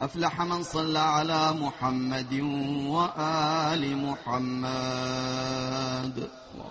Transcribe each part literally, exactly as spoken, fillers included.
أفلح من صلى على محمد وآل محمد.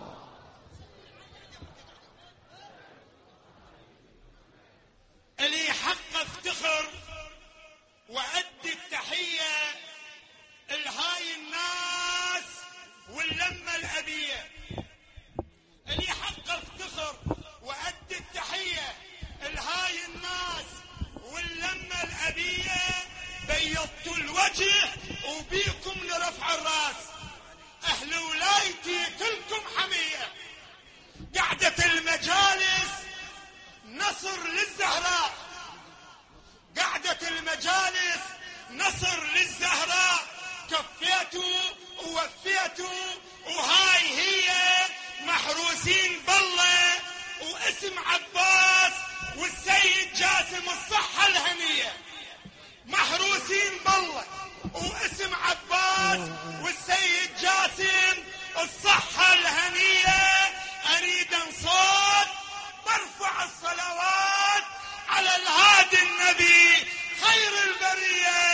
اللي حق افتخر وأدي التحية لهاي الناس واللمة الأبية. اللي حق افتخر وأدي التحية لهاي الناس واللمة الأبية. بيضتوا الوجه وبيكم لرفع الراس. أهل ولايتي كلكم حمية. قعدة المجالس نصر للزهراء. قعدة المجالس نصر للزهراء. كفيتوا ووفيتوا وهاي هي محروسين بالله واسم عباس والسيد جاسم الصحة الهنية. محروسين بالله واسم عباس والسيد جاسم الصحة الهنية. أريد صوت برفع الصلوات على الهادي النبي خير البرية.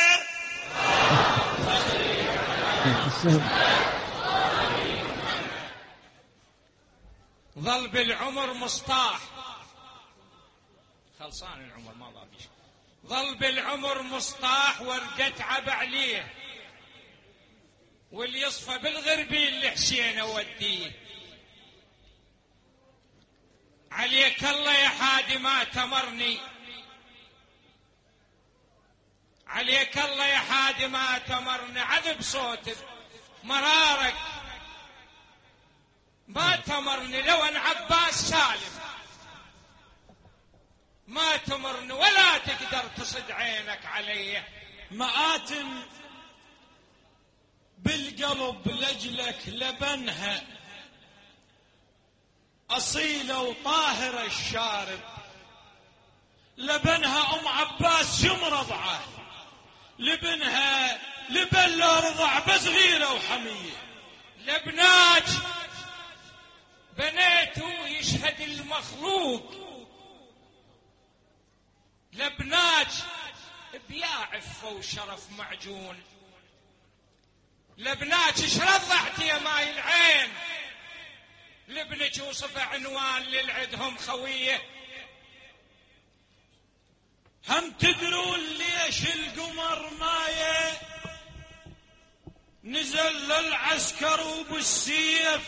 ظل بالعمر مصطاح. خلصان العمر ما ضاف شيء. ظل بالعمر مصطاح وردت عب عليه. واللي يصفى بالغربي لحسين اوديه. عليك الله يا حادي ما تمرني. عليك الله يا حادي ما تمرني. عذب صوتك مرارك ما تمرني. لو ان عباس سالم ما تمرني ولا تقدر تصد عينك علي. مآتم بالقلب لجلك لبنها أصيلة وطاهرة الشارب. لبنها أم عباس شم رضعه. لبنها لبن لا رضع بصغيرة وحمية. لبناج بنيته يشهد المخلوق. لبناج بيا عفة وشرف معجون. لبناج ايش رضعتي يا ماي العين. لابنك وصف عنوان للعدهم خويه. هم تدرون ليش القمر مايه نزل للعسكر وبالسيف.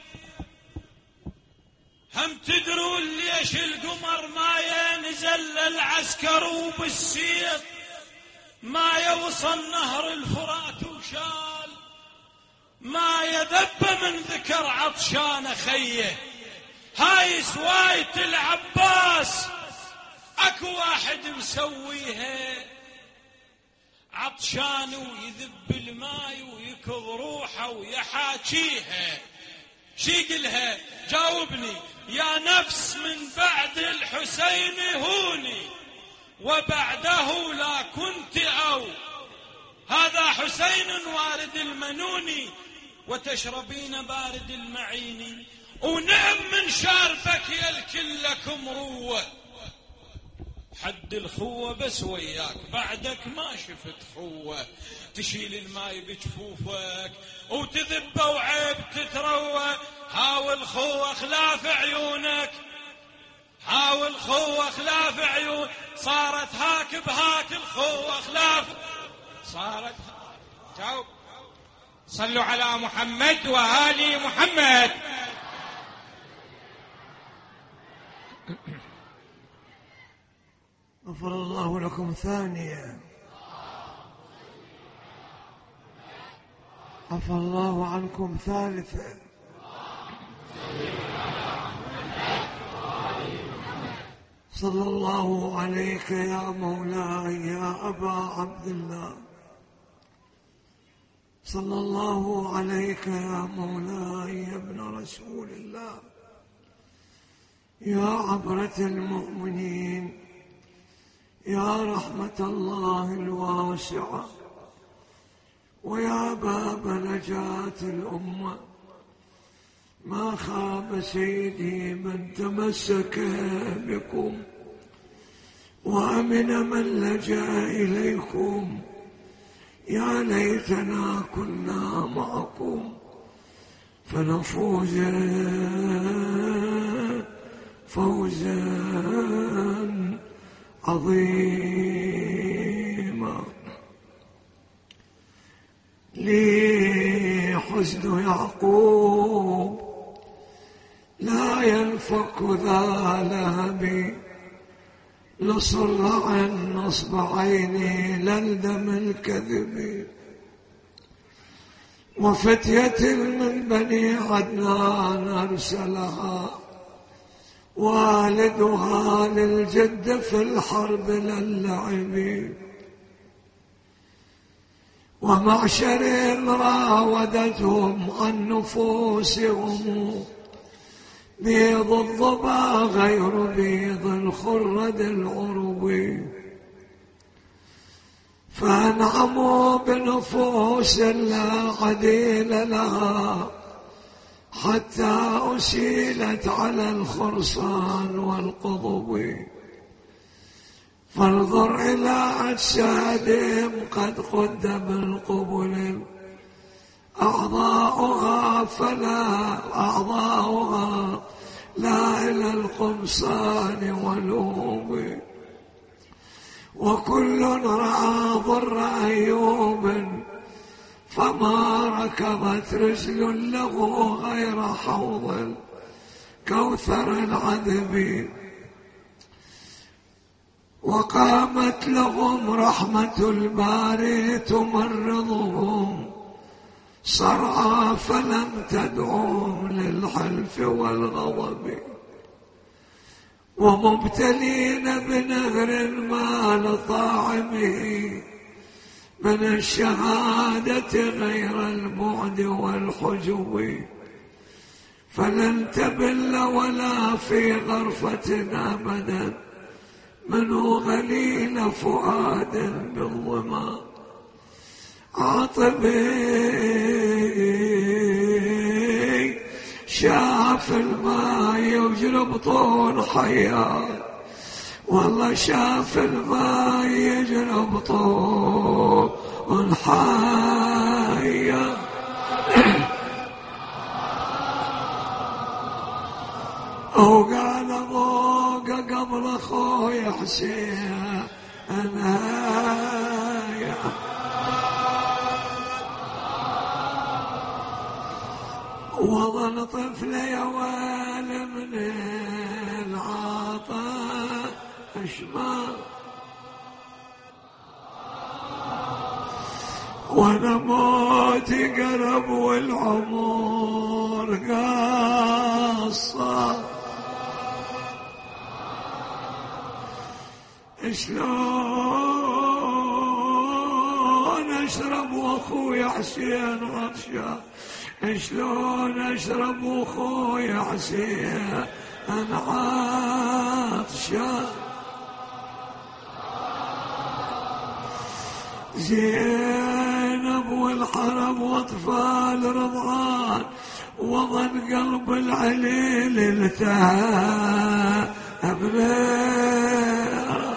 هم تدرون ليش القمر مايه نزل للعسكر وبالسيف. ما يوصل نهر الفرات وشال. ما يدب من ذكر عطشان خيه. هاي سواية العباس اكو واحد مسويها. عطشان ويذب الماي ويكض روحه ويحاكيها. شي قلها جاوبني يا نفس من بعد الحسين هوني وبعده لا كنت أو. هذا حسين وارد المنوني وتشربين بارد المعين. ونعم من شاربك يا الكل لكم روة. حد الخوة بس وياك بعدك ما شفت خوة. تشيل الماي بجفوفك وتذب وعيب تتروى. حاول خوة خلاف عيونك. حاول خوة خلاف عيون. صارت هاك بهاك الخوة خلاف. صارت جاوب. صلوا على محمد وآل محمد. غفر الله لكم ثانية. عفى الله عنكم ثالثة. صلى الله عليك يا مولاي يا أبا عبد الله. صلى الله عليك يا مولاي يا ابن رسول الله. يا عبرة المؤمنين. يا رحمة الله الواسعة. ويا باب نجاة الأمة. ما خاب سيدي من تمسك بكم وأمن من لجأ إليكم، يا ليتنا كنا معكم فنفوز فوزا عظيما. لي حزن يعقوب لا ينفك ذا لهبي، لصرع نصب عيني للدم الكذب. وفتية من بني عدنان أرسلها والدها للجد في الحرب للعب. ومعشر راودتهم عن نفوسهم، بيض الضبا غير بيض الخرد العروي. فانعموا بنفوس لا عديل لها، حتى أسيلت على الخرصان والقضب. فانظر إلى أجسادهم قد قد بالقبل، أعضاؤها فلا أعضاؤها لا إلى القمصان والهوب. وكل رأى ضر أيوب، فما ركضت رجل له غير حوض كوثر العذب. وقامت لهم رحمة الباري تمرضهم صرعى، فلم تدعوهم للحلف والغضب. ومبتلين بنهر ما لطاعمه من الشهادة غير البعد والحجب. فلن تبل ولا في غرفتنا أبدا، منه غليل فؤاد بالظما. عاطبي شاف الماء يجرب طول حياة، والله شاف الماء يجرب طول حياة. وقال ضوق قبل اخوي حسين انا يا وظل طفل يا ويل من العطش ما، وانا موتي قرب والعمر قصر. شلون اشرب واخوي حسين عطشان، شلون اشرب واخوي حسين انا عطشان. زينب والحرم واطفال رضعان، وظن قلب العليل التهى أبناء.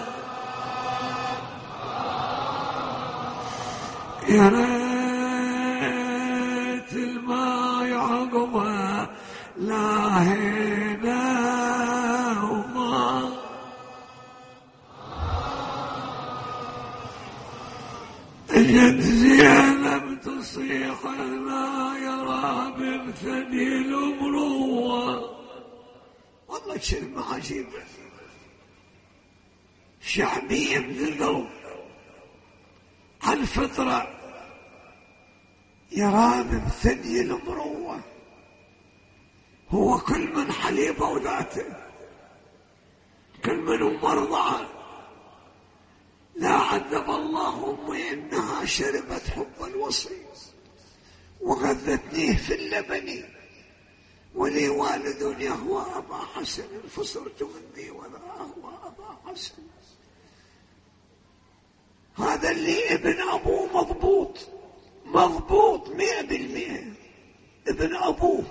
يا ريت الماء عقبه لا هنا وما. اجت زينب تصيح لا يرى بثني الامروه. والله كلمة عجيبة، شعبية من القلب على الفطرة. يرى من ثدي المروة، هو كل من حليبه وذاته، كل من مرضعه. لا عذب الله أمي إنها شربت حب الوصي وغذتنيه في اللبن، ولي والد يهوى أبا حسن فصرت مني ولا أهوى أبا حسن. هذا اللي ابن أبوه مضبوط مضبوط مئة بالمئة، ابن أبوه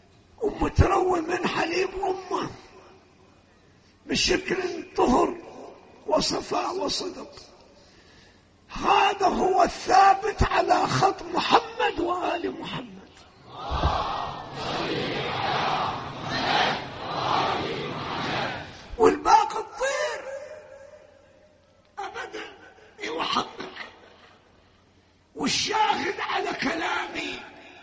ومتروى من حليب أمه بشكل طهر وصفاء وصدق. هذا هو الثابت على خط محمد وآل محمد. والباقي الطير أبدا يوحقق. والشاهد على كلامي،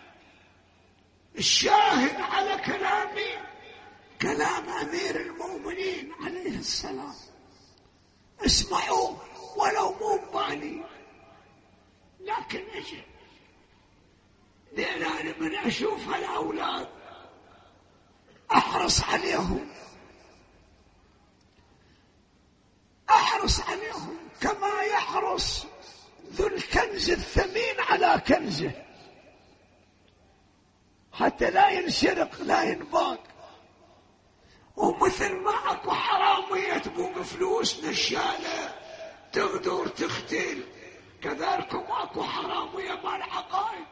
الشاهد على كلامي كلام أمير المؤمنين عليه السلام. اسمعوا ولو مو بالي، لكن اجي لأن أنا من أشوف هالأولاد أحرص عليهم، أحرص عليهم كما يحرص ذو الكنز الثمين على كنزه حتى لا ينسرق لا ينباق. ومثل ما اكو حرامية تبوق فلوس نشالة تغدر تختل، كذلك اكو حرامية مال عقائد.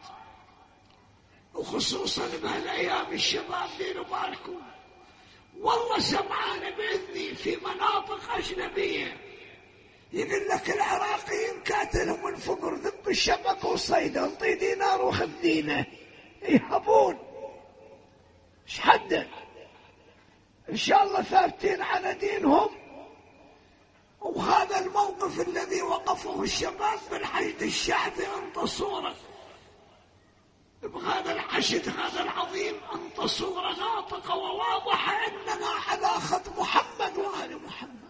وخصوصا بهالايام الشباب ديروا بالكم، والله سمعان باذني في مناطق اجنبيه يقول لك العراقيين كاتلهم الفقر ذب الشبك والصيد، انطي دينار وخذ دينه، يهبون. ايش حده؟ ان شاء الله ثابتين على دينهم. وهذا الموقف الذي وقفه الشباب بالحشد الشعبي انت صورة بهذا الحشد هذا العظيم، انت صورة ناطقة وواضحة اننا على خط محمد وآل محمد.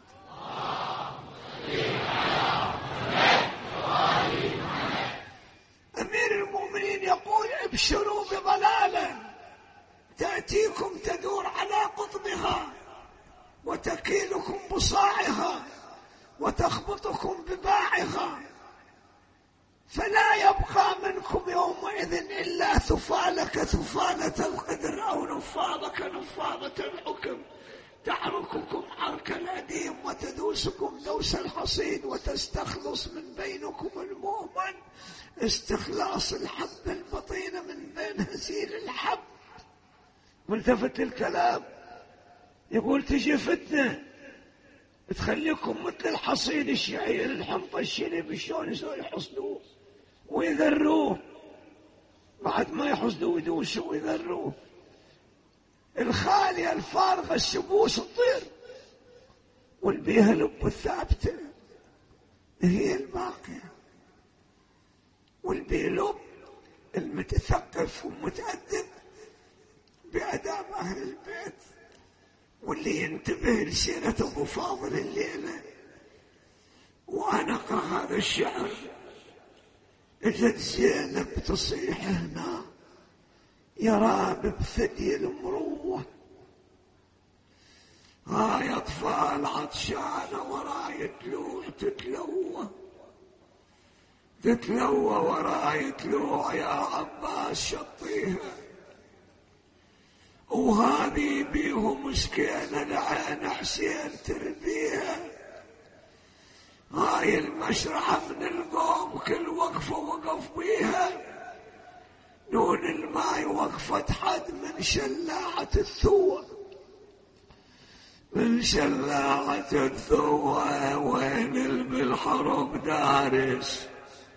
أمير المؤمنين يقول ابشروا بضلالة تأتيكم تدور على قطبها وتكيلكم بصاعها وتخبطكم بباعها، فلا يبقى منكم يومئذ إلا ثفالك ثفالة القدر أو نفاضك نفاضة الحكم، تحرككم حرك الأديم وتدوسكم دوس الحصيد وتستخلص من بينكم المؤمن استخلاص الحب البطين من بين هزيل الحب. ملتفت الكلام يقول تجي فتنة تخليكم مثل الحصيد الشعير الحنطة الشنب شلون يحصدوه ويذروه، بعد ما يحصدوه ويدوسوا ويذروه. الخالية الفارغة السبوس الطير، والبيها لب الثابتة هي الباقية، والبي لب المتثقف والمتأدب بأداب أهل البيت، واللي ينتبه لسيرة أبو فاضل الليلة. وأنا أقرأ هذا الشعر إجت زينب تصيح هنا يا راب بثدي المروة، هاي أطفال عطشانة وراي تلوع تتلوى تتلوى وراي تلوع يا عباس شطيها، وهذه بيهم مسكينة العين حسين تربيها. هاي المشرعة من القوم كل وقفة وقف بيها، نون الماي وقفت حد من شلاعة الثوى من شلاعة الثوى، وين بالحرب دارس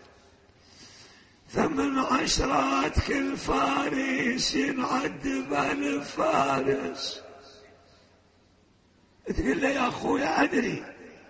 ثمن عشرات كل فارس ينعذب الفارس. تقول له يا أخويا أدري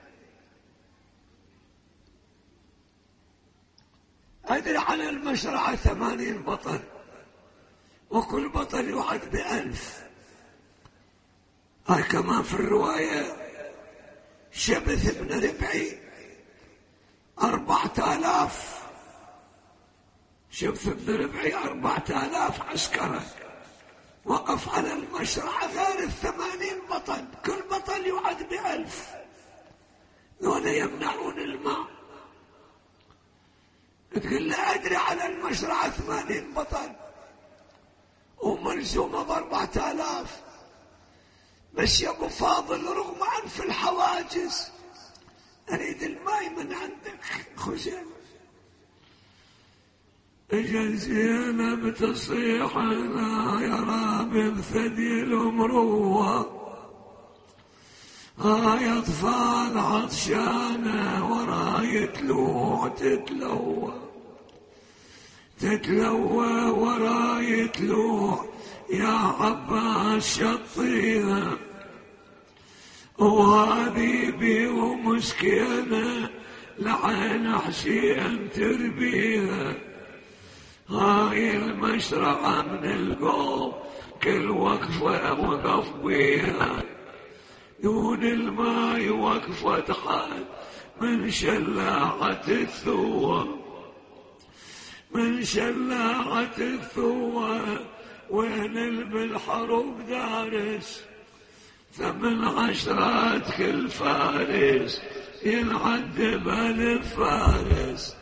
أدري على المشرعة ثمانين بطل، وكل بطل يوعد بألف. هاي كمان في الرواية شبث بن ربعي أربعة آلاف، شبث بن ربعي أربعة آلاف عسكرة وقف على المشرعة غير الثمانين بطل، كل بطل يوعد بألف، دون يمنعون الماء. تقول له أدري على المشرعة ثمانين بطل وملزومة بأربعة آلاف، بس يا أبو فاضل رغم أنف الحواجز أريد الماء من عندك خزين. اجل زينب تصيح لا يرى بثدي المروة، هاي أطفال عطشانة وراي تلوع تتلوى تتلوى وراي تلوع يا عباس شطيها وهذه بيه مسكينة لعين حسين تربيها. هاي المشرعة من القوم كل وقفة وقف بيها دون الماي وقفة حد من شلاعة الثوى من شلاعة الثوى وين بالحروب دارس ثمن عشرات كل فارس ينعذب الفارس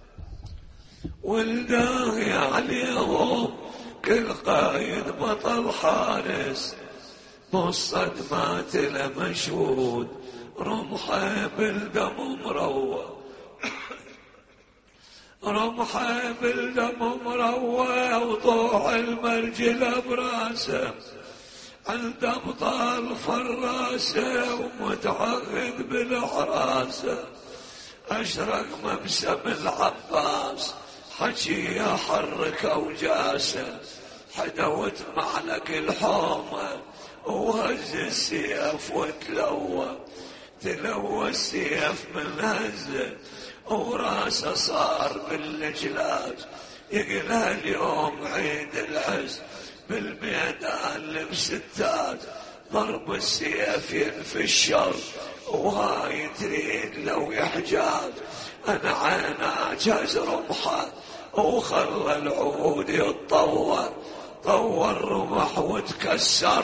والداغي عليهم كل قايد بطل حارس بالصدمات لمشهود رمحه بالدم مروى رمحه بالدم مروى وضوع المرجل براسه عند ابطال فراسه ومتعهد بالحراسه اشرق مبسم العباس حكي يحرك اوجاسه حدوت معلق الحومه وهز السيف وتلوى تلوى السيف من هزه وراسه صار باللجلاج يقلها اليوم عيد العز بالميدان لبس التاج ضرب السيف ينفي الشر وهاي تريد لو يحجاج انا عيناك ازرمحه وخلى العود يتطور طور رمح وتكسر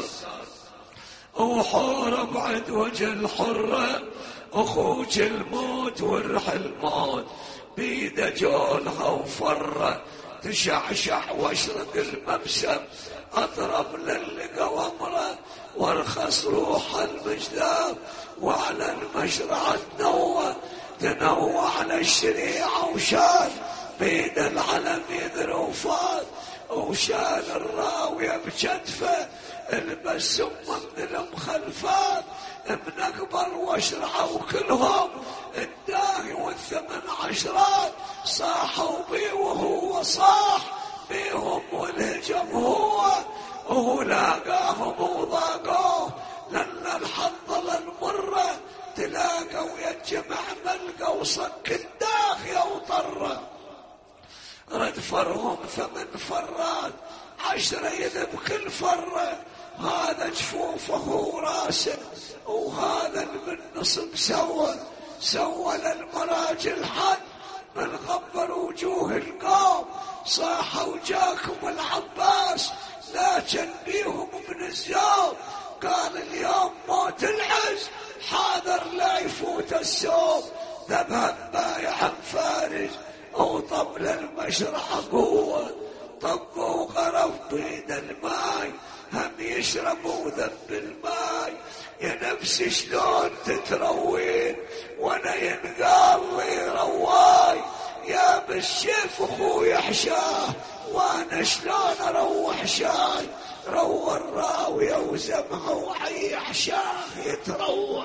وحارب عد وجه الحرة اخوك الموت والرح الموت بيده جولها وفره تشعشع واشرق المبسم اضرب للقى وامره وارخص روح المجداب وعلى المشرعة تنوى تنوى على الشريعة وشال بيد العلم يذروفات وشال الراوية بكتفه البس امه من المخلفات من اكبر واشرعه وكلهم الداهي والثمن عشرات صاحوا بيه وهو صاح بيهم والهجم هو وهو لاقاهم وضاقوه لان الحظ للمره تلاقوا يجمع ملقى وصك الداخي وطره رد فرهم ثمن فرات عشرة يذب كل فرة هذا جفوفه وراسه وهذا المنصب سوى سوى للمراجل حد من غبر وجوه القوم صاحوا جاكم العباس لكن بيهم من الزوم قال اليوم موت العز حاضر لا يفوت السوم ذبها بايع فارس وطبل المشرحة قوة طب وغرف بيد الماي هم يشربوا ذب الماي يا نفسي شلون تتروين وانا ينقال لي رواي يا بالشيف اخوي حشاه وانا شلون اروح شاي روى الراوية وزمها وعي حشاه يتروى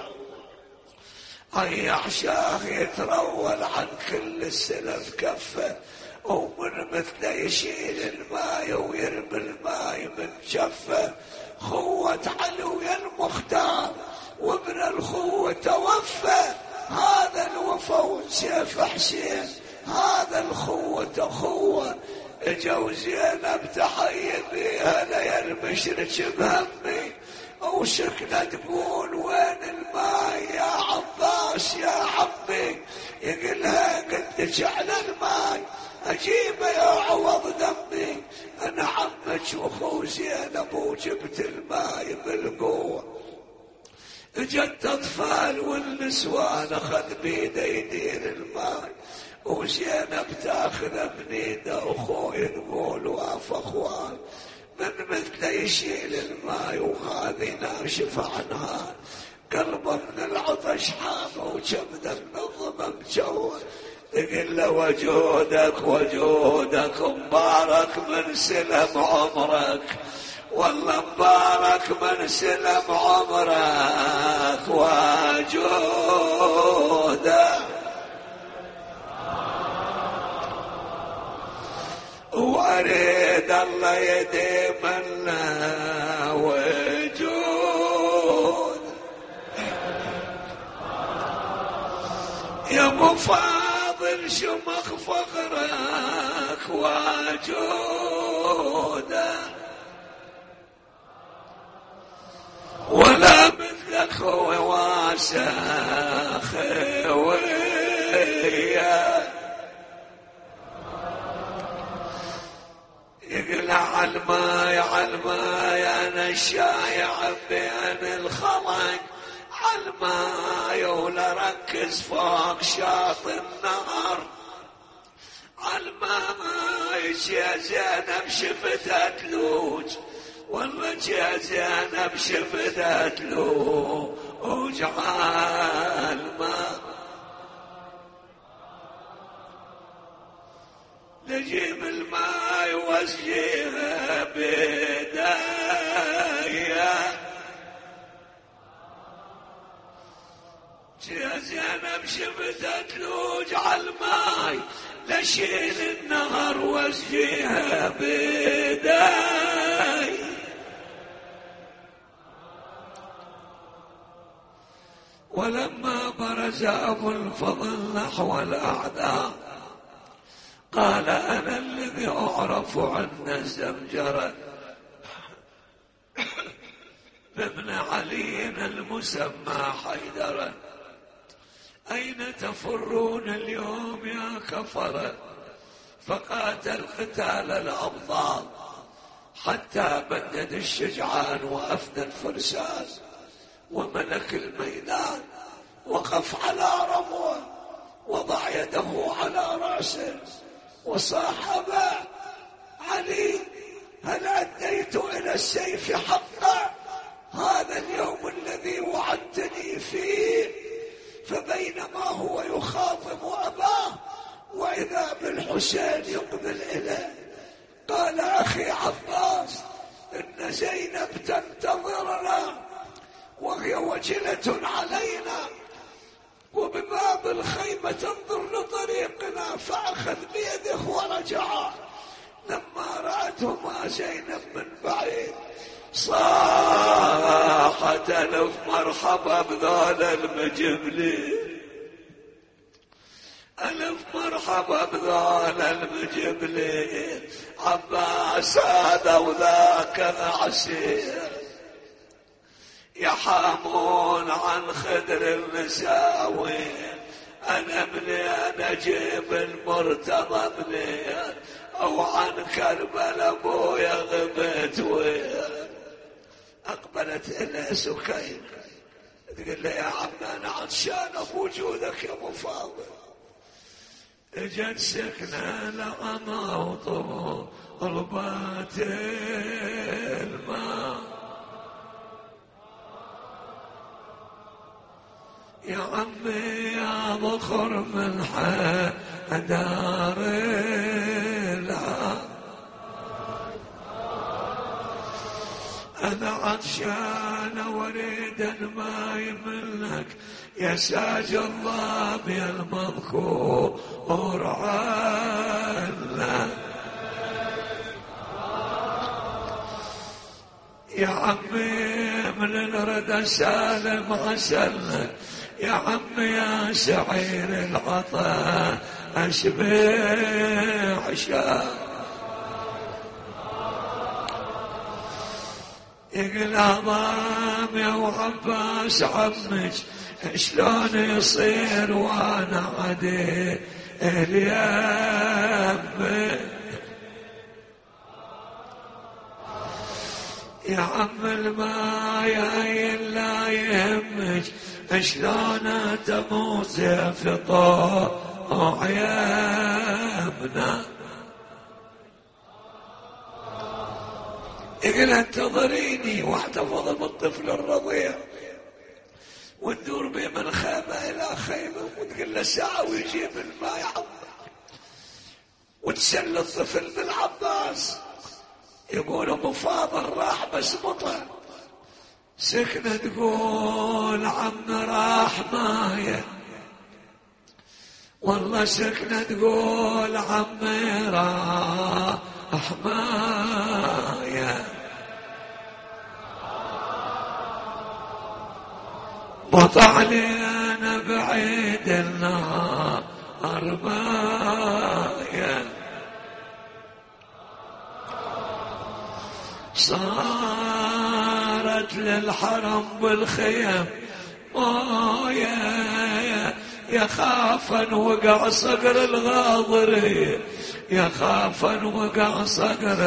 عي حشاه يتروى عن كل السلف كفه ومن مثله يشيل الماي ويرمي الماي من شفه خوة علويا المختار وابن الخوة توفى هذا الوفا وسيف حسين هذا الخوة خوة اجوا زينب تحيي بيها ليا المشرك بهمي وسكنة تقول وين الماي يا عباس يا عمي يقلها قدك على الماي اجيبه يا عوض دمي انا عمك واخو زينب وجبت الماي بالقوه اجت اطفال والنسوان اخذ بيده يدير الماي وزينب تاخذ من ايده اخوي نقول واف اخوان من مثله يشيل الماي وهذه ناشف عنها قلبه من العطش حامه وجبده من الضمم جوه تقول له وجودك وجودك مبارك من سلم عمرك والله مبارك من سلم عمرك وجوده، واريد الله يديم لنا وجود يا ابو فاضل شمخ فخرك وجوده، ولا مثلك واسخ ويا يقلع الماي عالماي انا الشايع بين الخلق عالماي، ولا ركز فوق شاطئ النهر عالماي. يا زينب شفتها تلوج، والله يا زينب شفتها تلوج عالماي. نجيب الماء واسقيها بداية، يا زينب شفتها تلوج عالماي، لشيل النهر واسقيها بداية. ولما برز أبو الفضل نحو الأعداء قال أنا الذي أعرف عن الزمجرة بابن علي المسمى حيدرا، أين تفرون اليوم يا كفرة؟ فقاتل قتال الأبطال حتى بدد الشجعان وأفنى الفرسان وملك الميدان، وقف على رموه وضع يده على رأسه وصاحب علي هل أديت إلى السيف حقا؟ هذا اليوم الذي وعدتني فيه. فبينما هو يخاطب أباه وإذا بالحسين يقبل إليه قال أخي عباس إن زينب تنتظرنا وهي وجلة علينا وبباب الخيمة تنظر لطريقنا، فأخذ بيده ورجع. لما رأتهما زينب من بعيد صاحت ألف مرحبا بذول المجبلين، ألف مرحبا بذول المجبلين. عباس هذا وذاك العسير يحامون عن خدر المساوي، أنا ابني أنا جيب المرتضى ابني، أو عن كربل أبويا غبت وين. أقبلت إلى سكين تقول له يا عم أنا عطشانة بوجودك يا أبو فاضل. اجت سكنة لغما وطلبات الماء، يا عمي يا بخر من حدار العام، أنا عطشان وريد الماي منك يا ساج الله بالمذكور عنا. يا عمي من الردى سالم عسلك، يا عمي يا سعير العطاء أشبع شاء. يقول عظام يا وعباس عمك شلون يصير وانا عدي اليم؟ يا عم الماي لا يهمك شلون تموت في طوع يمنا. يقول انتظريني واحتفظ بالطفل الرضيع وندور بيه من خيمة إلى خيمة وتقول له ساعة ويجيب الماء يعبر وتسلى الطفل بالعباس. يقول ابو فاضل راح بس بطل، سكنة تقول عم راح مايه، والله سكنة تقول عم راح مايه، بطع لنا بعيد النهار مايه، صارت للحرم بالخيم مايه، يخافا وقع صقر الغاضري، يخافا وقع صقر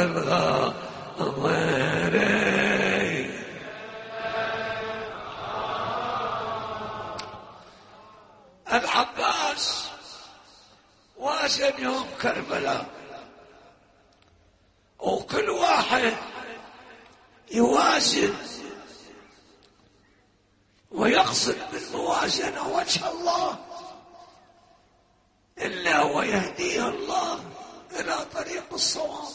الغاضري. العباس وازن يوم كربلاء، وكل واحد يوازن ويقصد بالموازنة وجه الله، إلا ويهديه الله إلى طريق الصواب.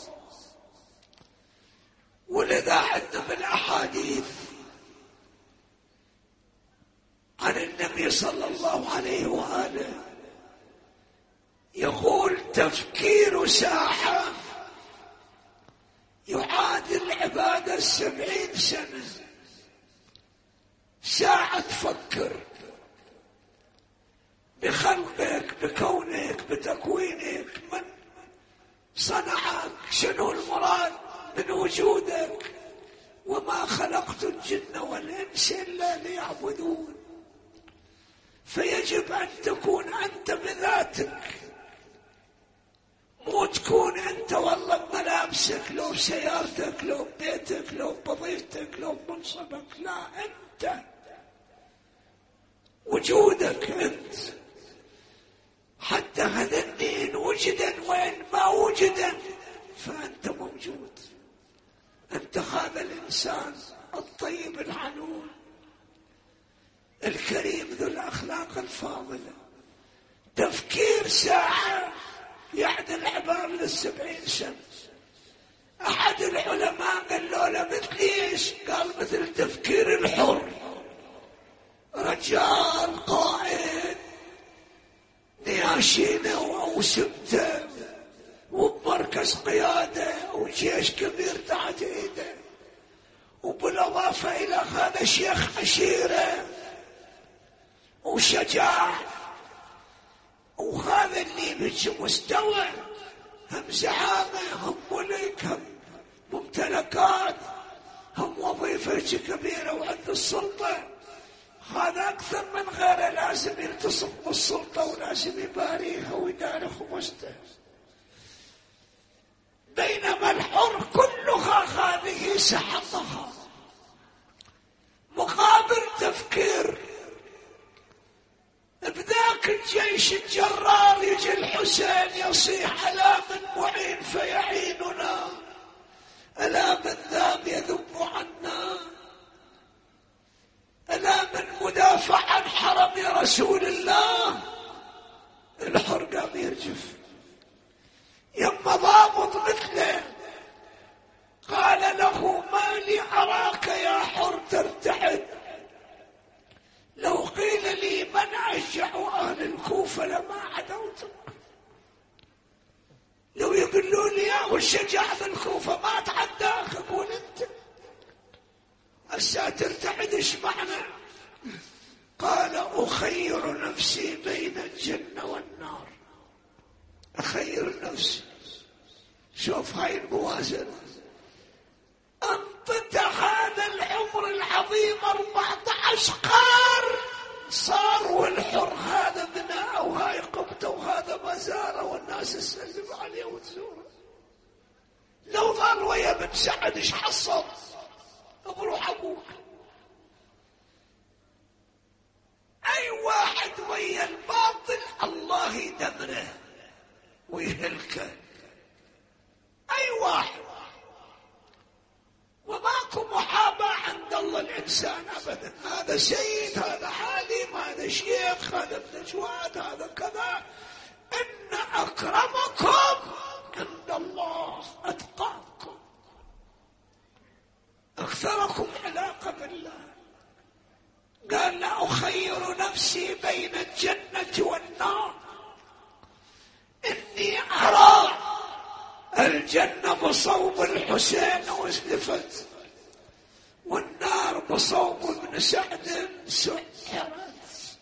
ولذا عندنا بالأحاديث عن النبي صلى الله عليه وآله يقول تفكير ساعة يعادل عبادة السبعين سنة. ساعة تفكر بخلقك، بكونك، بتكوينك، من صنعك، شنو المراد من وجودك، وما خلقت الجن والإنس إلا ليعبدون. فيجب أن تكون أنت بذاتك، مو تكون أنت والله بملابسك، لو بسيارتك، لو ببيتك، لو بوظيفتك، لو بمنصبك. لا، أنت وجودك أنت. حتى هذا الدين وجدا وين ما وجدا فأنت موجود. أنت هذا الإنسان الطيب الحنون الكريم ذو الأخلاق الفاضلة. تفكير ساعة يعدل عبارة للسبعين سنة. أحد العلماء قال له لا مثل إيش؟ قال مثل تفكير الحر، رجال قائد نياشينه أو سبته وبمركز قيادة وجيش كبير تحت إيده، وبالإضافة إلى هذا شيخ عشيرة وشجاع، وهذا اللي بيجي مستوى هم زعامة، هم ملك، هم ممتلكات، هم وظيفة كبيرة وعند السلطة. هذا أكثر من غيره لازم يلتصق بالسلطة ولازم يباريها ويدار خمسته. بينما الحر كلها هذه سحقها مقابل تفكير. بذاك الجيش الجرار يجي الحسين يصيح ألا من معين فيعيننا، ألا من ذاب يذب عنا، ألا من مدافع عن حرم رسول الله. الحر قام يرجف. يما ضابط مثله قال له ما لي أراك يا حر ترتحد، لو قيل لي من أشجع أهل الكوفة لما عدوتك. لو يقولوا لي يا الشجاع بالكوفة ما تعداك أقول أنت. هسا ترتعد ايش معنى؟ قال أخير نفسي بين الجنة والنار. أخير نفسي. شوف هاي الموازنة. أنطت هذا العمر العظيم أربعة عشر قرن صار، والحر هذا بناء وهاي قبته وهذا مزاره والناس تسلم عليه وتزوره. لو ظل ويا بن سعد ايش حصل؟ بروح أبوك. أي واحد ويا الباطل الله يدمره ويهلكه. أي واحد. وماكو محاباة عند الله الإنسان أبدا. هذا سيد، هذا حالم، هذا شيخ، هذا ابن جواد، هذا كذا. إن أكرمكم عند الله أتقاكم. الجنة بصوب الحسين وازلفت، والنار بصوب ابن سعد سحرت،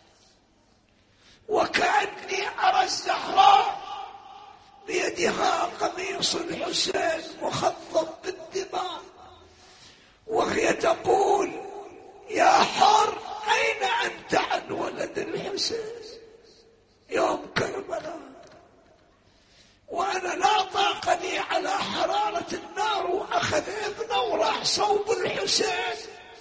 وكأني أرى الزهراء بيدها قميص الحسين مخضب بالدماء، وهي تقول يا حر أين أنت عن ولد الحسين يوم كربلاء؟ وأنا لا طاقة لي على حرارة النار، وأخذ ابنه وراح صوب الحسين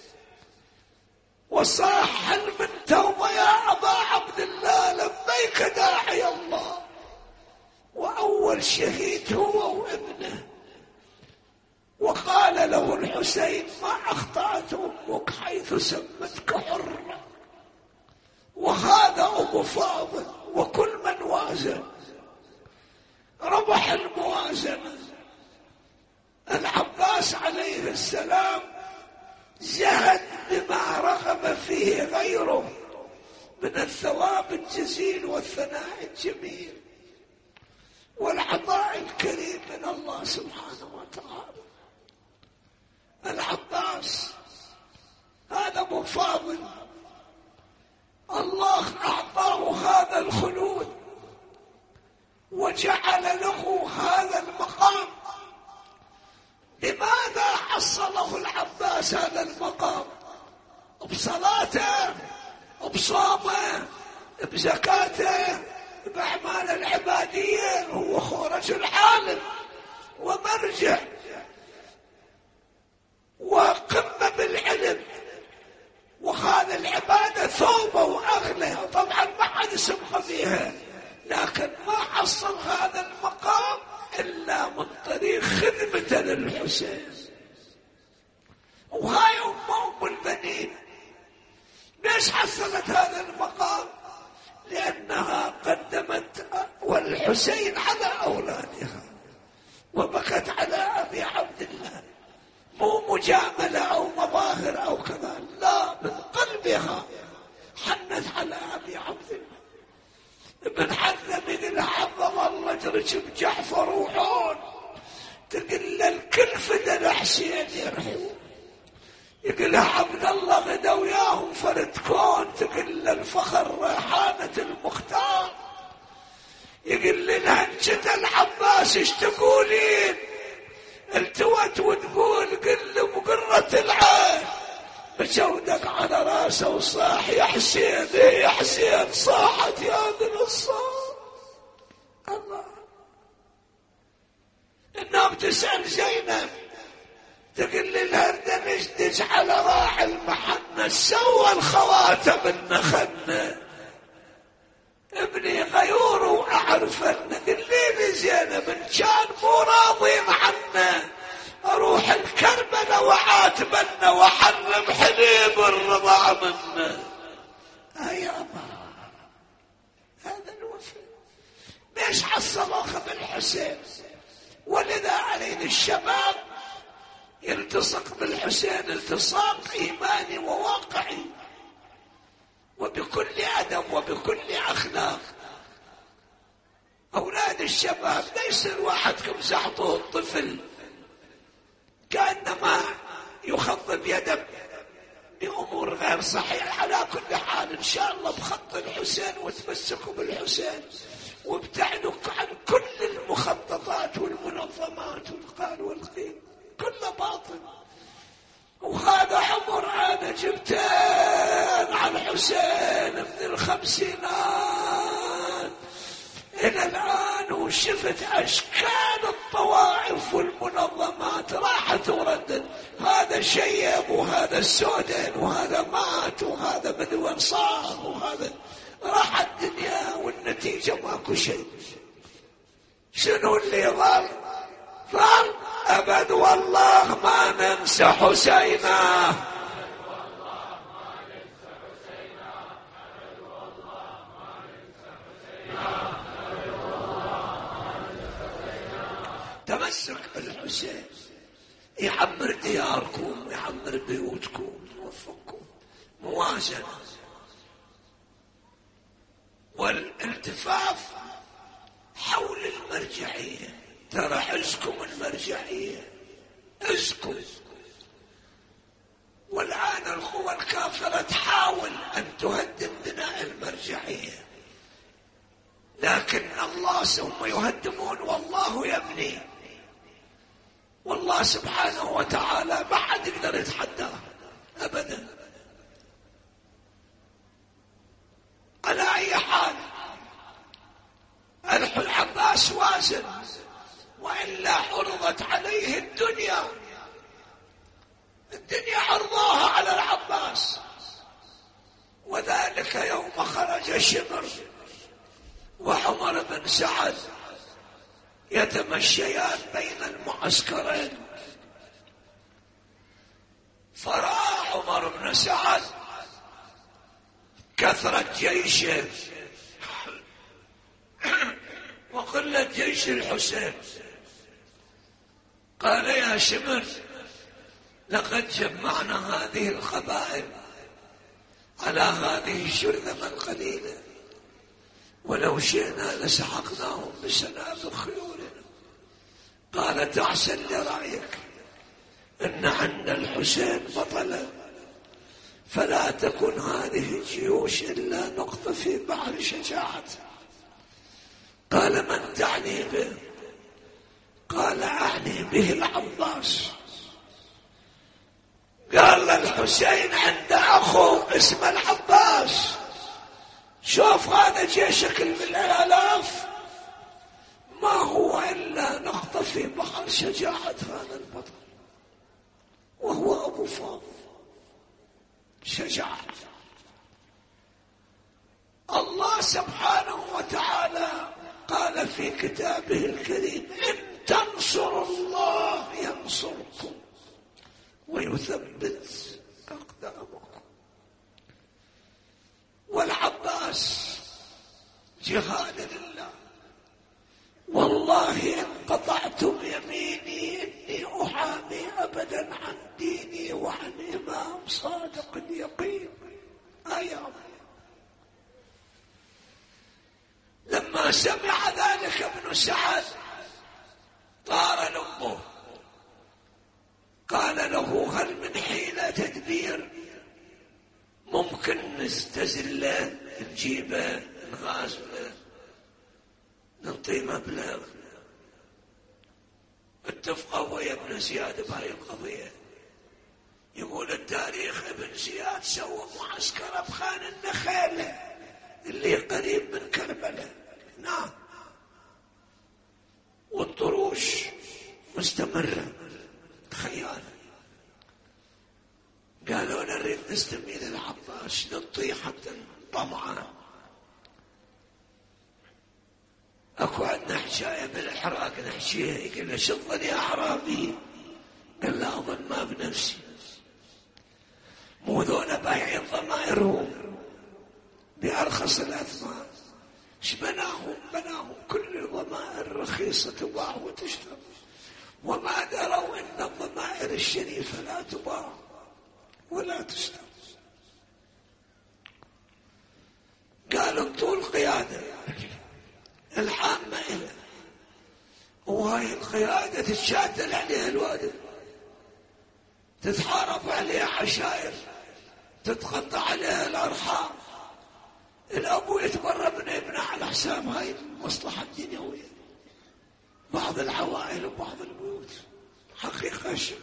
وصاح هل من توبة يا أبا عبد الله؟ لبيك داعي الله. وأول شهيد هو وابنه. وقال له الحسين ما أخطأت أمك حيث سمتك حرة، وهذا أبو فاضل، وكل من وازن ربح الموازنة. العباس عليه السلام زهد بما رغب فيه غيره من الثواب الجزيل والثناء الجميل والعطاء الكريم من الله سبحانه وتعالى. العباس هذا ابو فاضل الله اعطاه هذا الخلود وجعل له هذا المقام. لماذا حصله العباس هذا المقام؟ بصلاته، بصومه، بزكاته، بأعمال العبادية. هو خورج العالم ومرجع وقمة بالعلم، وهذا العبادة ثوبة وأغلى. طبعا ما حد سبق فيها، لكن ما حصل هذا المقام إلا من طريق خدمته للحسين. وهاي أم البنين ليش حصلت هذا المقام؟ لأنها قدمت والحسين على أولادها وبكت على أبي عبد الله، مو مجاملة أو مظاهر أو كذا، لا، من قلبها حنت على أبي عبد الله. ابن حزم يقول حفظ الله جرج بجعفر وحون، تقول الكل فدى الحسين يرحمه. يقول عبد الله غدا وياهم فرد كون، تقول الفخر ريحانة المختار. يقول لنهجة العباس ايش تقولين؟ التوت وتقول قل بقرة العين، بجودك على راسه وصاح يا حسين يا حسين، صاحت يا ذن الصوت. الله انها بتسأل زينب تقول لها اردنش على راعي المحنة سوى الخواتم النخنة، ابني غيور واعرف انه. قل لي زينب ان كان مو راضين عنا اروح الكربلة وعاتبنا وحرم حليب الرضا منا. يا الله هذا الوفي ليش حصلوه بالحسين؟ ولذا علينا الشباب يلتصق بالحسين التصاق ايماني وواقعي وبكل ادب وبكل اخلاق. اولاد الشباب ليس الواحد كمزح طول الطفل كانما يخضب يده بامور غير صحيحه. على كل حال ان شاء الله بخط الحسين وتمسكوا بالحسين وابتعدوا عن كل المخططات والمنظمات والقال والقيل، كله باطل. وهذا عمر انا جبتين عن حسين من الخمسينات الى الان، وشفت اشكال الطوائف والمنظمات راحت وردت. هذا شيب وهذا السودان وهذا مات وهذا من وين صار وهذا راح الدنيا، والنتيجة ماكو شيء. شنو اللي ظل؟ ظل أبد والله ما ننسى حسينا. تمسك بالحسين يعمر دياركم يعمر بيوتكم يوفقكم. موازنة والالتفاف حول المرجعية. ترى حزكم المرجعية، حزكم. والآن القوى الكافرة تحاول أن تهدم بناء المرجعية، لكن الله هم يهدمون والله يبني. والله سبحانه وتعالى ما حد يقدر يتحداه أبدا. على أي حال العباس وازن، وإلا عرضت عليه الدنيا، الدنيا عرضاها على العباس. وذلك يوم خرج شمر وعمر بن سعد يتمشيان بين المعسكرين، فرأى عمر بن سعد كثرة جيشه وقلة جيش الحسين. قال يا شمر لقد جمعنا هذه القبائل على هذه الشرذمة القليلة، ولو شئنا لسحقناهم بسنابل خيولنا. قال تحسن لرأيك إن عند الحسين بطلا، فلا تكن هذه الجيوش إلا نقطة في بحر شجاعته. قال من تعني به؟ قال أعني به العباس. قال الحسين عند أخو اسمه العباس، شوف هذا جيشك بالآلاف ما هو إلا نقطة في بحر شجاعة هذا البطل، وهو أبو فاضل. شجاعة الله سبحانه وتعالى قال في كتابه الكريم إن تنصروا الله ينصركم ويثبت أقدامكم. والعباس جهاد لله. والله إن قطعتم يميني إني أحامي أبدا عن ديني وعن إمام صادق اليقين. آيات. لما سمع ذلك ابن سعد طار لأمه، قال له هل من حيلة تدبير ممكن نستزله نجيبه نغازله نعطيه مبلغ؟ اتفقوا ويا ابن زياد بهاي القضية. يقول التاريخ ابن زياد سوى معسكر بخان النخيلة اللي قريب من كربلاء، نعم، والطروش مستمرة. تخيل، قالوا نريد نستميل العباس نطيه حتى طمعا. اكو عندنا حكايه بالعراق نحكيها، يقول له شظني يا اعرابي، قال له اظن ما بنفسي، مو ذولا بايعين ضمائرهم بارخص الاثمان، ايش بناهم؟ بناهم كل الضمائر رخيصه تباع وتشترى، وما دروا ان الضمائر الشريفه لا تباع ولا تشترى. قالوا انتوا القياده العامه إله، وهاي القياده تتشاتل عليها الوادي، تتحارب عليها عشائر، تتقطع عليها الارحام، الابو يتبرى من ابنه على حساب هاي المصلحه الدنيويه، بعض العوائل وبعض البيوت. حقيقه الشمر.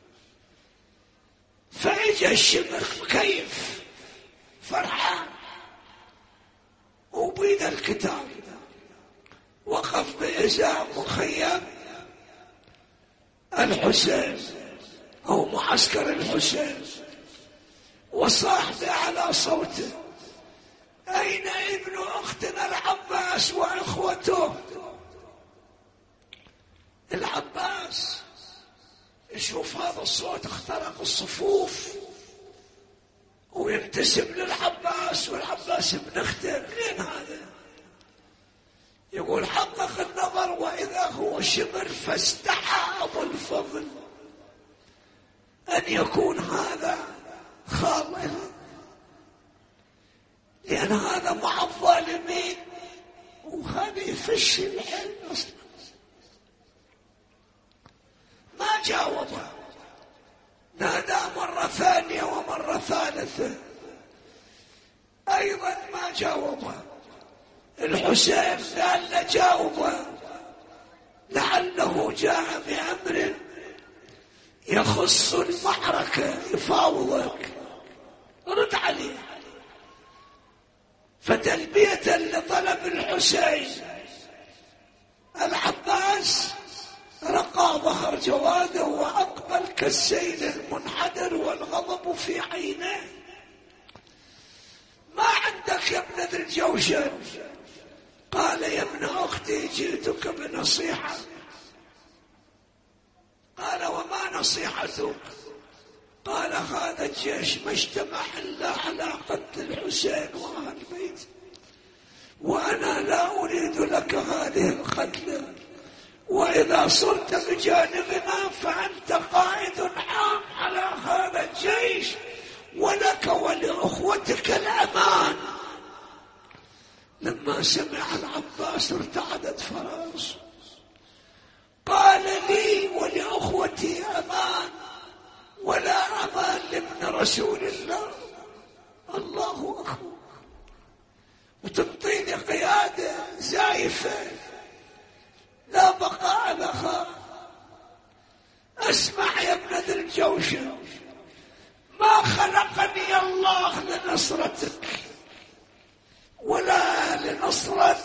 فاجا الشمر كيف فرحان وبيد الكتاب، وقف بإزاء مخيم الحسين أو معسكر الحسين، وصاح بأعلى صوته أين ابن أختنا العباس وإخوته؟ العباس يشوف هذا الصوت اخترق الصفوف وينتسب للعباس، والعباس ابن اخته. مين هذا؟ يقول حقق النظر وإذا هو شمر، فاستحى أبو الفضل أن يكون هذا خاله، لأن هذا مع الظالمين وهذا يفشي العلم أصلا. جاوبه، نادى مرة ثانية ومرة ثالثة أيضا ما جاوبه. الحسين قال له جاوبه لعله جاء بأمر يخص المعركة يفاوضك، رد عليه. فتلبية لطلب الحسين العباس رقى ظهر جواده وأقبل كالسيل المنحدر والغضب في عينيه. ما عندك يا ابن ذي الجوشن؟ قال يا ابن أختي جئتك بنصيحة. قال وما نصيحتك؟ قال هذا الجيش ما اجتمع إلا على قتل الحسين وأهل بيته، وأنا لا أريد لك هذه القتلة، وإذا صرت بجانبنا فأنت قائد عام على هذا الجيش، ولك ولأخوتك الأمان. لما سمع العباس ارتعدت فراسه، قال لي ولأخوتي أمان ولا أمان لابن رسول الله؟ الله أكبر. وتنطيني قيادة زائفة لا بقاء لها. اسمع يا ابن ذي الجوشن، ما خلقني الله لنصرتك ولا لنصرة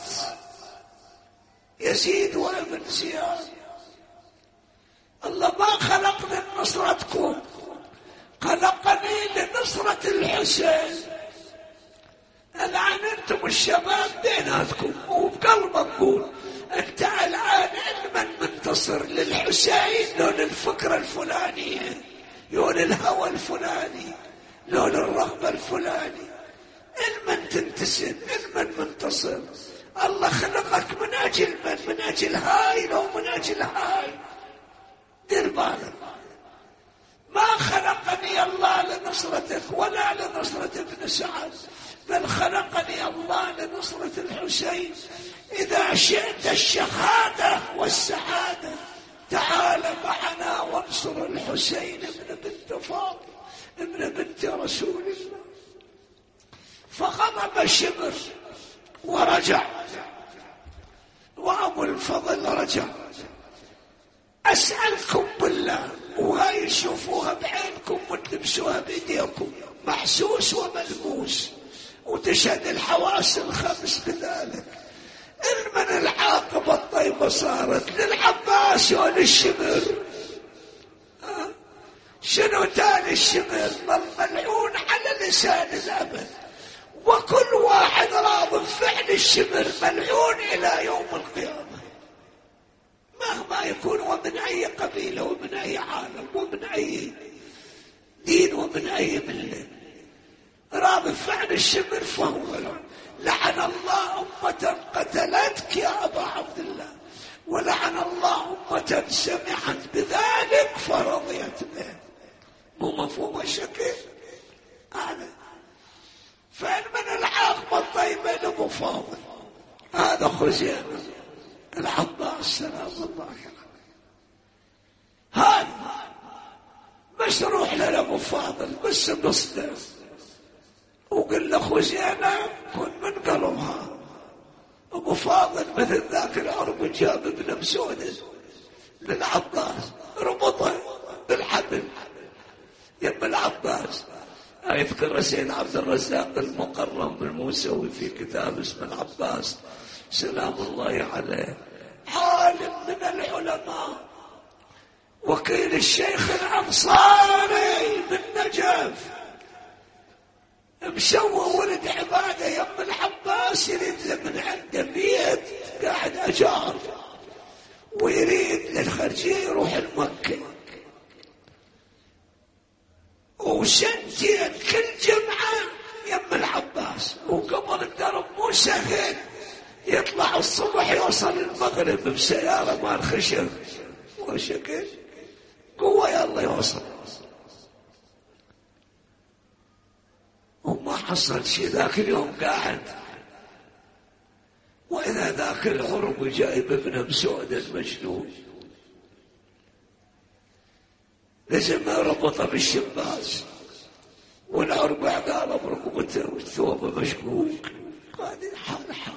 يزيد وابن زياد. الله ما خلقني لنصرتكم، خلقني لنصرة الحسين. الآن أنتم الشباب بيناتكم وبقلبك قول أنت الآن من منتصر للحسين لو للفكرة الفلانية، لو للهوى الفلاني، لو للرغبة الفلاني. المن تنتسب، المن منتصر. الله خلقك من أجل من؟ من أجل هاي لو من أجل هاي. دير بالك، ما خلقني الله لنصرتك ولا لنصرة ابن سعد، بل خلقني الله لنصرة الحسين. إذا شئت الشهادة والسعادة تعال معنا وانصر الحسين ابن بنت فاطمة ابن بنت رسول الله. فغضب الشمر ورجع، وأبو الفضل رجع. أسألكم بالله، وهاي تشوفوها بعينكم وتلبسوها بإيديكم، محسوس وملموس، وتشهد الحواس الخمس بذلك. المن العاقبة الطيبة صارت للعباس وللشمر؟ شنو تالي الشمر؟ ظل ملعون على لسان الأبد، وكل واحد راض بفعل الشمر ملعون إلى يوم القيامة مهما يكون، ومن أي قبيلة ومن أي عالم ومن أي دين ومن أي ملة، راض بفعل الشمر فهو ملعون. لعن الله أمة قتلتك يا أبا عبد الله، ولعن الله أمة سمعت بذلك فرضيت به. مو مفهوم الشكل هذا. فإن من العاقبة الطيبة لأبو فاضل هذا خزيمة العباس سلام الله عليه، هذا بس روح لأبو فاضل بس بصدر وقل له خزيمة كن من قلبها. أبو فاضل مثل ذاك العرب جاب ابن مسعود للعباس ربطه بالحبل يم العباس. يذكر سيد عبد الرزاق المقرم الموسوي في كتاب اسمه العباس سلام الله عليه، عالم من العلماء، وكيل الشيخ الأنصاري من نجف، مسوى ولد عبادة يم العباس، يريد من عنده بيت قاعد أجار، ويريد للخرجية يروح المكة، وسنتين كل جمعة يم العباس، وقبل الدرب مو سهل، يطلع الصبح يوصل المغرب بسيارة مال خشب وشكل قوة يلا يوصل، وما حصل شيء ذاك اليوم قاعد. وإذا ذاك العرب جايب ابن مسعود المجنون لازم ربطه بالشباس والأربع قال بركبته والثوب مشكوك. هذه حال حال.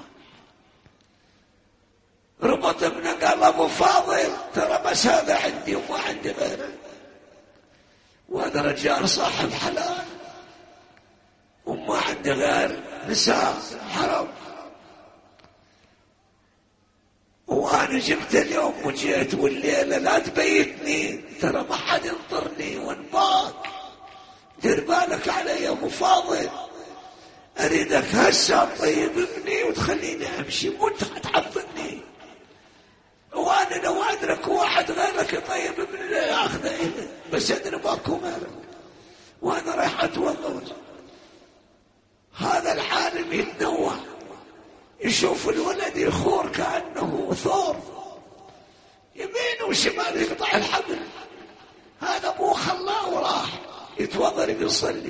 ربط ابنه قال أبو فاضل ترى بس هذا عندي وما عندي غيره، وهذا رجال صاحب حلال وما عندي غير نساء حرم، وأنا جبت اليوم وجيت والليلة لا تبيتني ترى ما حد ينطرني وانباك، دير بالك علي يا أبو فاضل، أريدك هسه طيب ابني وتخليني أمشي مو أنت تحفظني، وأنا لو أدرك واحد غيرك طيب ابني لا ياخذه إلي، بس أدري باكو غيرك وأنا رايح أتوضأ. هذا العالم يتنوع، يشوف الولد يخور كأنه ثور، يمين وشمال يقطع الحبل. هذا أبوه خلاه وراح يتوضأ يصلي،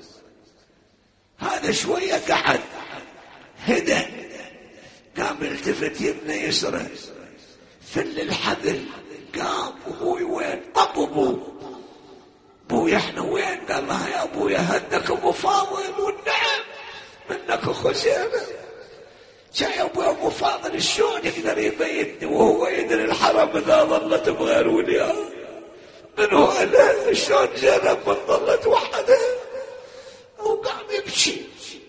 هذا شوية قعد هدى قام التفت يمنى يسرى فل الحبل، قام أبوي وين؟ طب أبوه أبوي احنا وين؟ قال لها يا أبوي هدك أبو فاضل والنعم منك خزينة. جاي أبو أبو فاضل شلون يقدر يبيتني وهو يدري الحرم إذا ظلت بغير ولياه من هو أنا شلون جنب من ظلت وحده، وقام يبكي.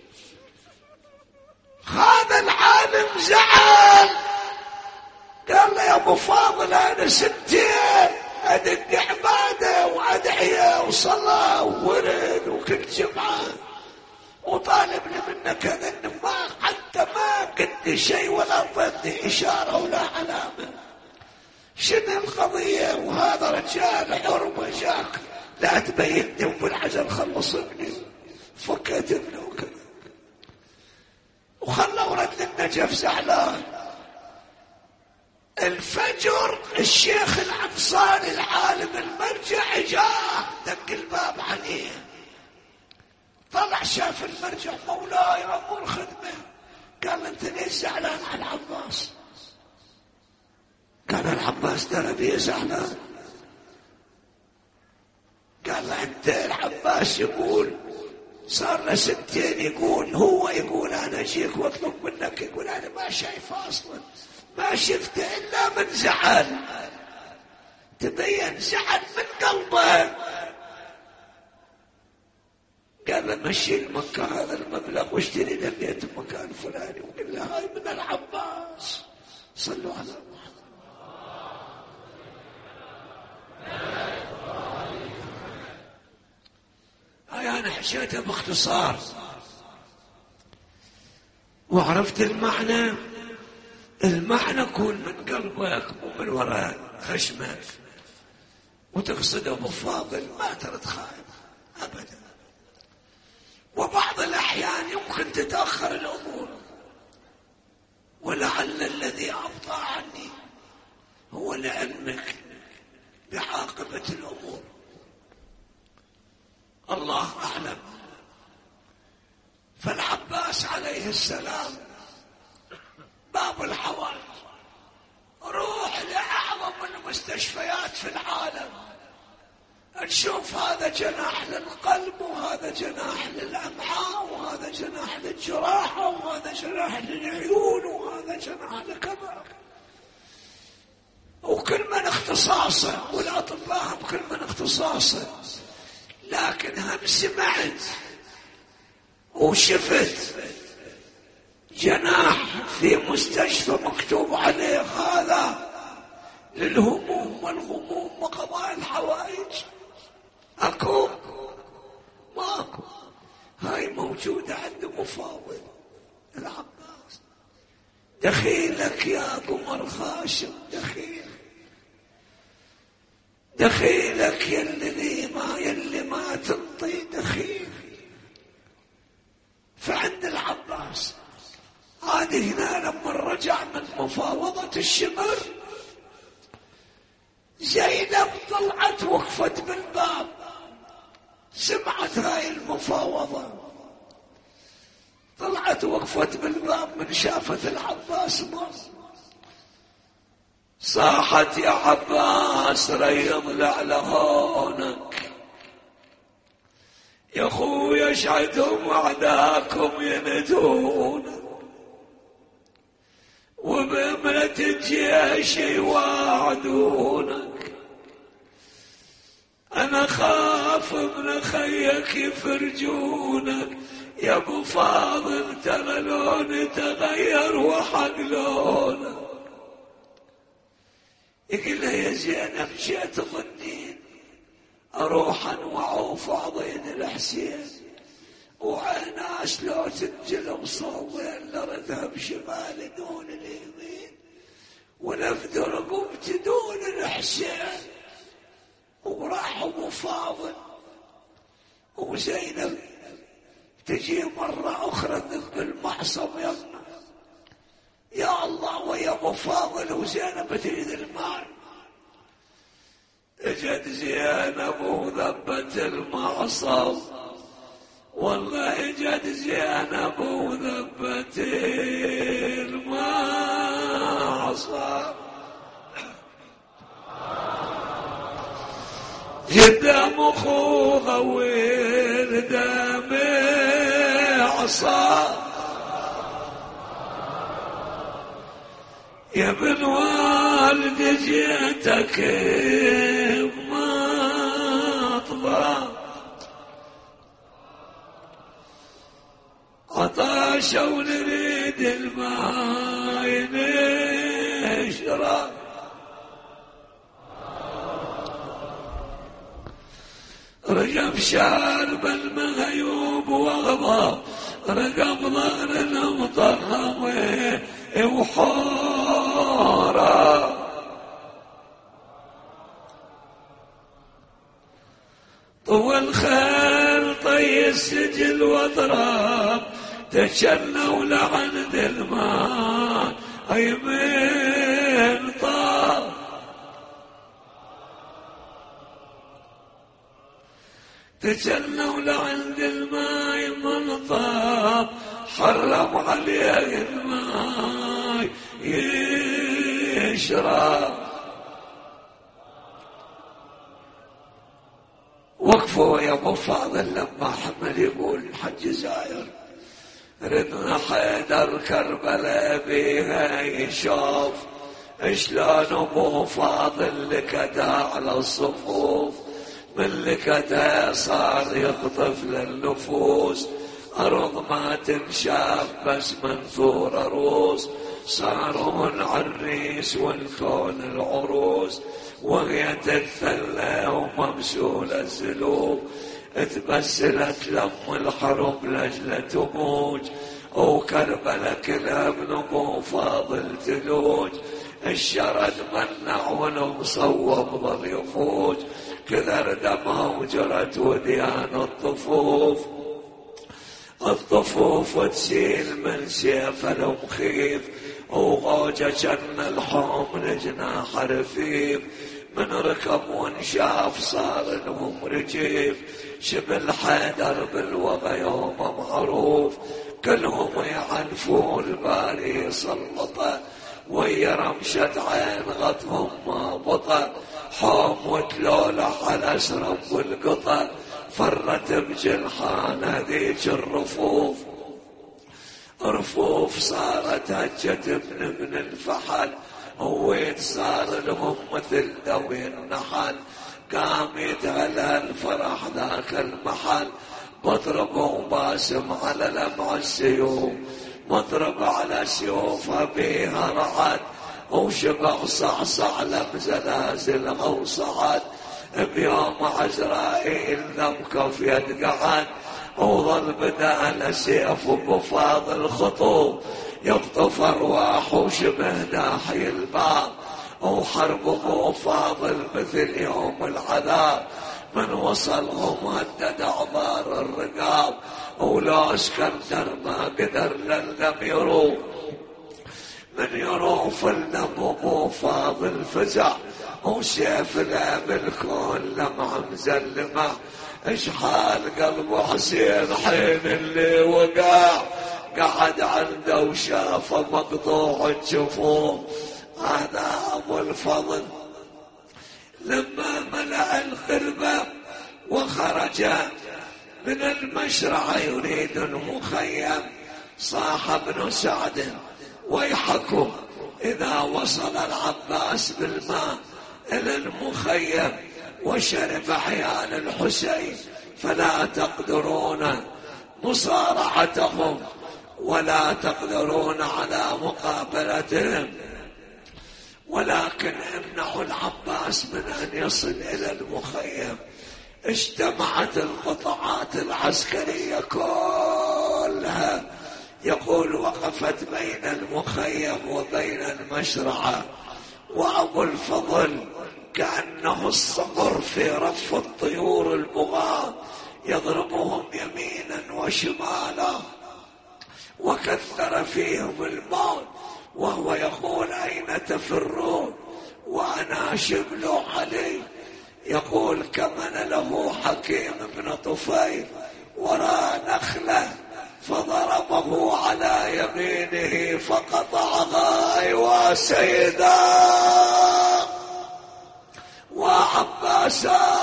هذا العالم زعل قال له يا أبو فاضل أنا سنتين أدق عبادة وأدعية وصلاة وورد وكل جمعة وطالبني منك أن ما حتى ما قلت شيء ولا أعطيتني إشارة ولا علامة، شنو القضية؟ وهذا رجال حرمة جاك لا تبيتني وبالعجل خلص ابني، فكيت ابني وكذا وخلى ورد النجف زعلان. الفجر الشيخ العنصاري العالم المرجع جاء دق الباب عليه، طلع شاف المرجع مولاي أمور خدمه، قال انت ليش زعلان على العباس؟ قال العباس ترى بيه زعلان. قال له انت العباس يقول صار له سنتين يقول هو يقول انا اجيك واطلب منك، يقول انا ما شايفه اصلا ما شفته الا من زعل، تبين زعل من قلبه. قال له مشي المكة هذا المبلغ واشتري له بيت مكان فلاني، وقال له هاي من العباس. صلوا على محمد. هاي انا حشيتها باختصار وعرفت المعنى. المعنى يكون من قلبك ومن وراء خشمك وتقصد ابو فاضل ما ترد خايف ابدا. وبعض الاحيان يمكن تتاخر الامور، ولعل الذي ابطا عني هو لعلمك بعاقبه الامور، الله اعلم. فالعباس عليه السلام باب الحوائج، روح لاعظم المستشفيات في العالم نشوف هذا جناح للقلب وهذا جناح للامعاء وهذا جناح للجراحه وهذا جناح للعيون وهذا جناح لكذا، وكل من اختصاصه والاطباء كل من اختصاصه. لكن هم سمعت وشفت جناح في مستشفى مكتوب عليه هذا للهموم والغموم وقضاء الحوائج، اكو ماكو. هاي موجودة عند مفاوض العباس. دخيلك يا قمر خاشم، دخيل دخيلك يلي ما يلي ما تنطي دخيل. فعند العباس هذه هنا لما رجع من مفاوضة الشمر زينب طلعت وقفت بالباب، سمعت هاي المفاوضة، طلعت وقفت بالباب من شافت العباس مر، صاحت يا عباس ريض لعلهونك يا خويا اشعدهم اعداكم يندونك وبأمرة الجيش يواعدونك انا خاف من خيك يفرجونك يا ابو فاضل ترى لوني تغير وحق لونك. يقول له يا زينب جيت ظنين اروح انوع فاضين الحسين وعيناش لو تنجلب صوبين لردها بشمال دون اليمين ونفذ رقبتي دون الحسين وراح ابو فاضل وزينب تجي مرة اخرى ذنب المعصم يا يا الله ويا ابو فاضل وزينب تريد المال. اجت زينب وذبت المعصم والله اجت زينب وذبت المعصم قدام اخوها ولده معصم يا ابن والد جيتك مطبع عطاشة ونريد الماء نشرب رجب شارب المغيوب واغضب رقب ظهر المطرم وحورا طول خيل طي السجل واضرب تشنوا لعند الماء اي من طاب تشنوا لعند الماء من طاب حرم عليه الماء يشرب. وقفوا يا ابو فاضل لما حمل يقول حج زاير ردنا حيدر كربلاء بيها يشوف شلون ابو فاضل لكدا على الصفوف من لكدا صار يخطف للنفوس أرض ما تنشاف بس منثور عروس صاروا العريس والكون العروس وهي تتثلى وممسولة الزلوب اتبسلت لم الحرب لجل تموج وكربلة كلها ابن ابو فاضل تلوج الشرد منع والمصوب ظل يفوج كذا دمها وجرت وديان الطفوف الطفوف وتسيل من سيف المخيف وغوجة جن الحوم لجناح رفيف من ركب وانشاف صار لهم رجيف شبل حيدر بالوضع يوم معروف كلهم يعنفوا الباري سلطه ويا رمشة عين غطهم ما بطل حوم وتلولح على اسرب والقطر فرت بجلحان هذيك الرفوف رفوف صارت هجت ابن ابن الفحل وين صار لهم مثل دوي النحل قام يتهلى الفرح ذاك المحل مضرب وباسم على لمع السيوف مضرب على سيوفها بيها رعد وشبع صعصع لمزلازل او صعد بيوم عزرائيل ذمكف يد قعد وظل بدا على سيف ابو فاضل خطوب يقطف ارواح وشبه ناحي الباب وحرب ابو فاضل مثل يوم العذاب من وصلهم هدد اعبار الرقاب ولو اسكندر ما قدر لم يروح من يروف النم ابو فاضل فزع وسيف الاب الكون لمع مزلمه اشحال قلبه حسين حين اللي وقع قعد عنده وشافه مقطوع الجفوف هذا أبو الفضل. لما ملأ القربة وخرج من المشرع يريد المخيم صاح ابن سعد ويحكم إذا وصل العباس بالماء إلى المخيم وشرب حيال الحسين فلا تقدرون مصارعتهم ولا تقدرون على مقابلتهم، ولكن امنعوا العباس من أن يصل إلى المخيم. اجتمعت القطاعات العسكرية كلها، يقول وقفت بين المخيم وبين المشرعة، وأبو الفضل كأنه الصقر في رف الطيور البغاة يضربهم يمينا وشمالا، وكثر فيهم الموت وهو يقول أين تفرون وأنا شبل علي. يقول كمن له حكيم بن طفيل وراء نخلة فضربه على يمينه فقطعها. أيوا سيدا وعباسا.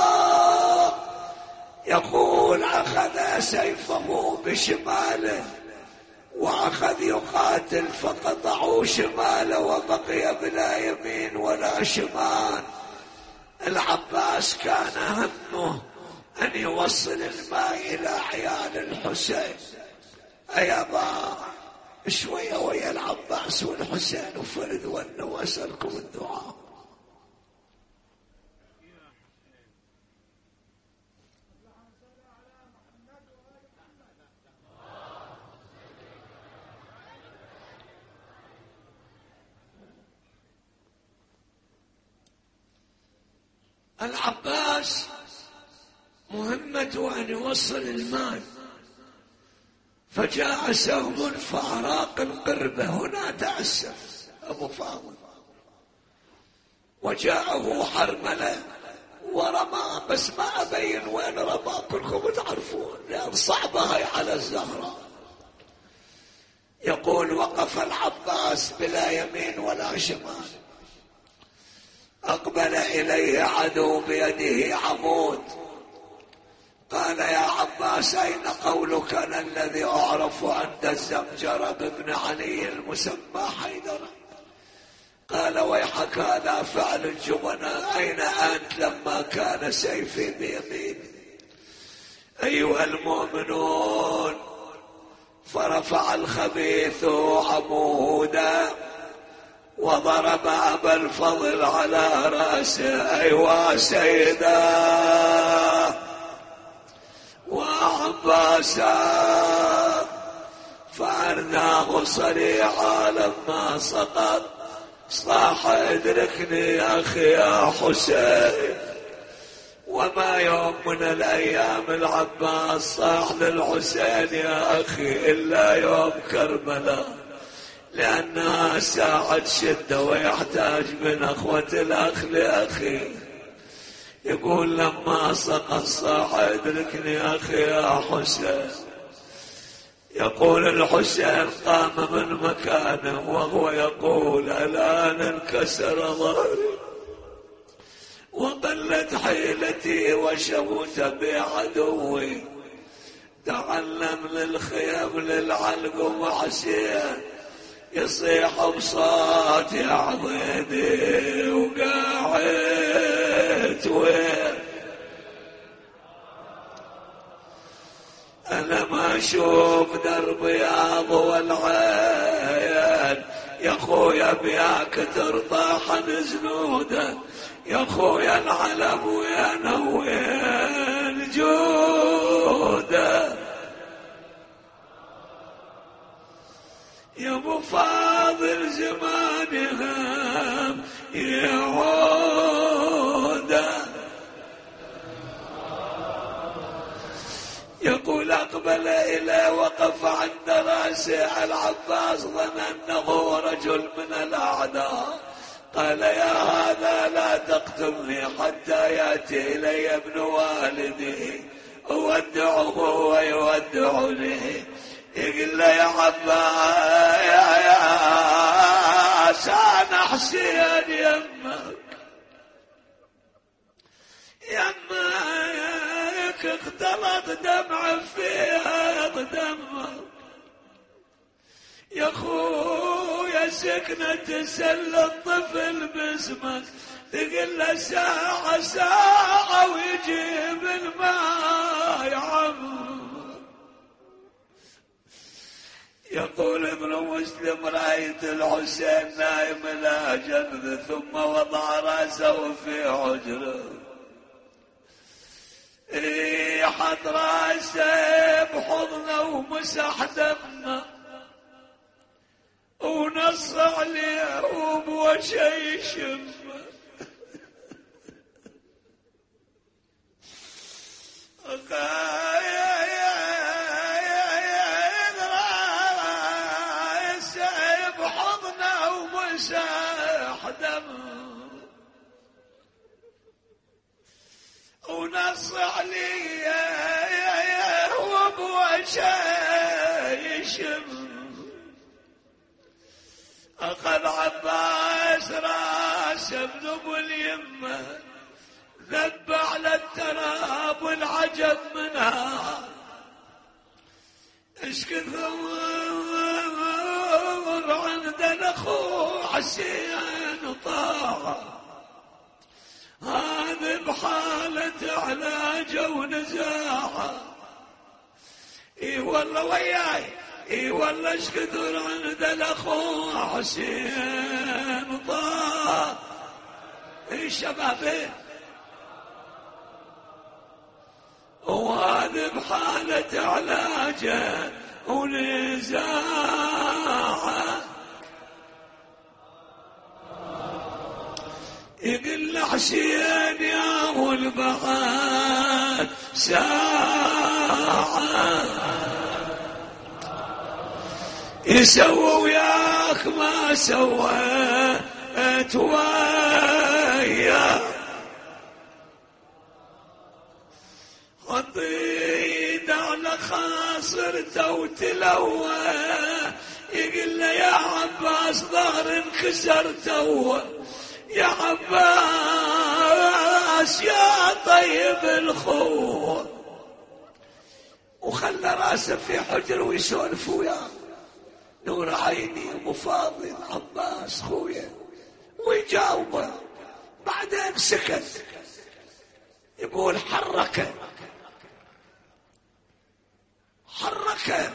يقول أخذ سيفه بشماله وأخذ يقاتل فقطعوا شماله وبقي بلا يمين ولا شمال. العباس كان همه أن يوصل الماء إلى عيال الحسين. أيابا شوية ويا العباس والحسين وفرد وأنه وأسألكم الدعاء. العباس مهمته أن يوصل المال، فجاء سهم فأراق القربة. هنا تأسف أبو فاضل، وجاءه حرملة ورمى، بس ما أبين وين رمى، كلكم تعرفون لأن صعبة هي على الزهرة. يقول وقف العباس بلا يمين ولا شمال، أقبل إليه عدو بيده عمود، قال يا عباس أين قولك أنا الذي أعرف عند الزمجرة بابن علي المسمى حيدر؟ قال ويحك هذا فعل الجبناء، أين أنت لما كان سيفي بيميني؟ أيها المؤمنون، فرفع الخبيث عمودا وضرب أبا الفضل على رأسه. أيوا سيدا وعباسا، فأرناه صريعا لما سقط صاح ادركني يا أخي يا حسين. وما يوم من الأيام العباس صاح للحسين يا أخي إلا يوم كربلاء، لأنها ساعة شدة ويحتاج من أخوة الأخ لأخي. يقول لما سقط صاح ادركني يا أخي يا حسين. يقول الحسين قام من مكانه وهو يقول الآن انكسر ظهري وقلت حيلتي وشمت بعدوي، تعلم للخيام للعلق وعسير يصيح بصوت يا عضيدي وقاعد وين أنا ما أشوف درب ياض والعين. يا خويا بياك ترطاح نزنوده، يا خويا العلم ويا وين جوده. يا ابو فاضل زمانهم يعوده. يقول أقبل إليه وقف عند رأسه العباس، ظن أنه رجل من الأعداء. قال يا هذا لا تقتلني حتى يأتي إلي ابن والدي أودعه ويودعني. يقول له يا عباس يا, يا عباس انا حسين يمك يمك اختلط دمع فيها دمك يا خويا سكنة تسل الطفل باسمك تقل له ساعة ساعة ويجيب الماء يا عم. يقول ابن مسلم رأيت الحسين نايم لا جنب ثم وضع رأسه في حجره حط رأسه بحضنه ومسح دمه ونص عليه وبوجهه يشم بحضنه ومسح دمه ونص عليه وبوجهه يشم. أخذ عباس راس ابن ابو اليمة ذب على التراب والعجب منها ايش كثر عند الاخو حسين طاع هذا بحالة علاجه ونزاعه. اي والله وياي اي والله ايش كثر عند الاخو حسين طاع. اي شبابي وهذا بحالة علاجه ونزاعه يقول له حسين يا ابو البعاد ساعة يسوى وياك ما سويت وياه حطيت على خاصرته وتلوى يقول له يا عباس ظهر انكسرته يا عباس يا طيب الخو وخلى راسه في حجر ويسولف وياه نور عيني ابو فاضل عباس خويا ويجاوبه. بعدين سكت يقول حركه حركه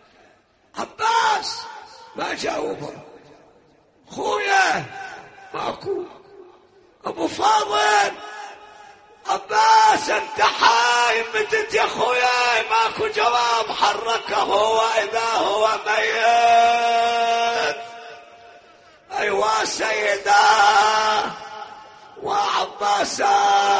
عباس ما جاوبه. خويا ماكو ابو فاضل عباس انت حايم متت يا خويا ماكو جواب. حركه هو اذا هو ميت. ايوا سيدا وعباسا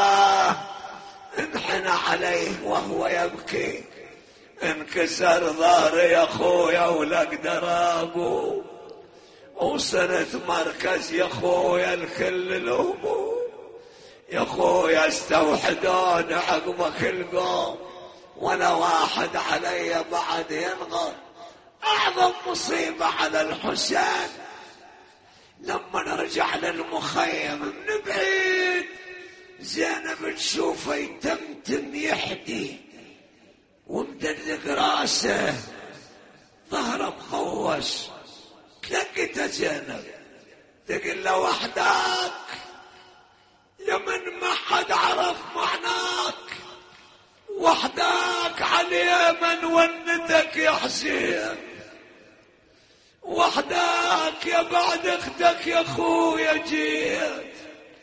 انحنى عليه وهو يبكي انكسر ظهري يا خويا ولا اقدر اقوم وصلت مركز يا خويا الكل الهموم يا خويا استوحدون عقبك القوم ولا واحد علي بعد ينغر. اعظم مصيبة على الحسين لما نرجع للمخيم من بعيد زينب تشوفه يتمتم يحدي ومدلق راسه ظهره مخوش. تلقيته زينب تقول له وحدك يا من ما حد عرف معناك وحدك على اليمن ونتك يا حسين وحدك يا بعد اختك يا اخويا جيت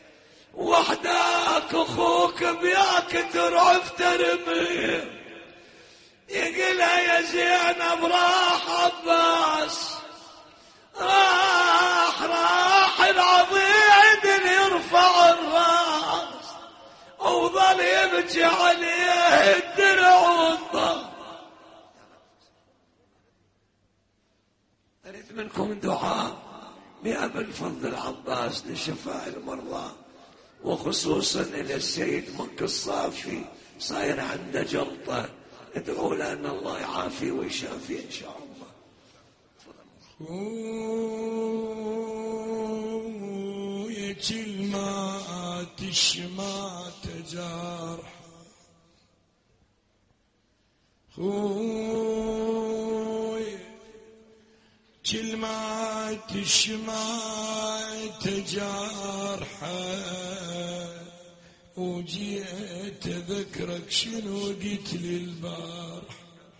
وحدك اخوك بياك ترعف ترمي. يقولها يا زينب راح عباس راح راح العضيد يرفع الراس وظل يبكي عليه الدرع والضم. أريد منكم دعاء بأبي الفضل العباس لشفاء المرضى وخصوصا إلى السيد منك الصافي صاير عنده جلطة ادعوا لأن الله يعافي ويشافي إن شاء الله. شمات الشمات جارح خوي كلمات الشمات جارحة وجيت أذكرك شنو قلت لي البارح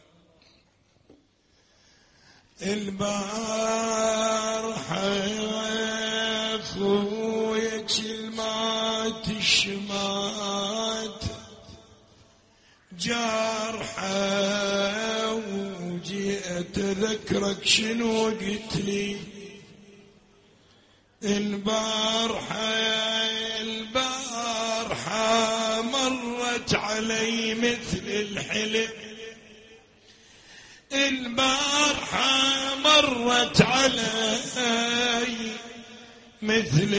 البارحة خويا كلمات الشمات جارحة وجيت أذكرك شنو قلت لي البارحة البارحة مرت علي مثل الحلم البارحة مرت علي مثل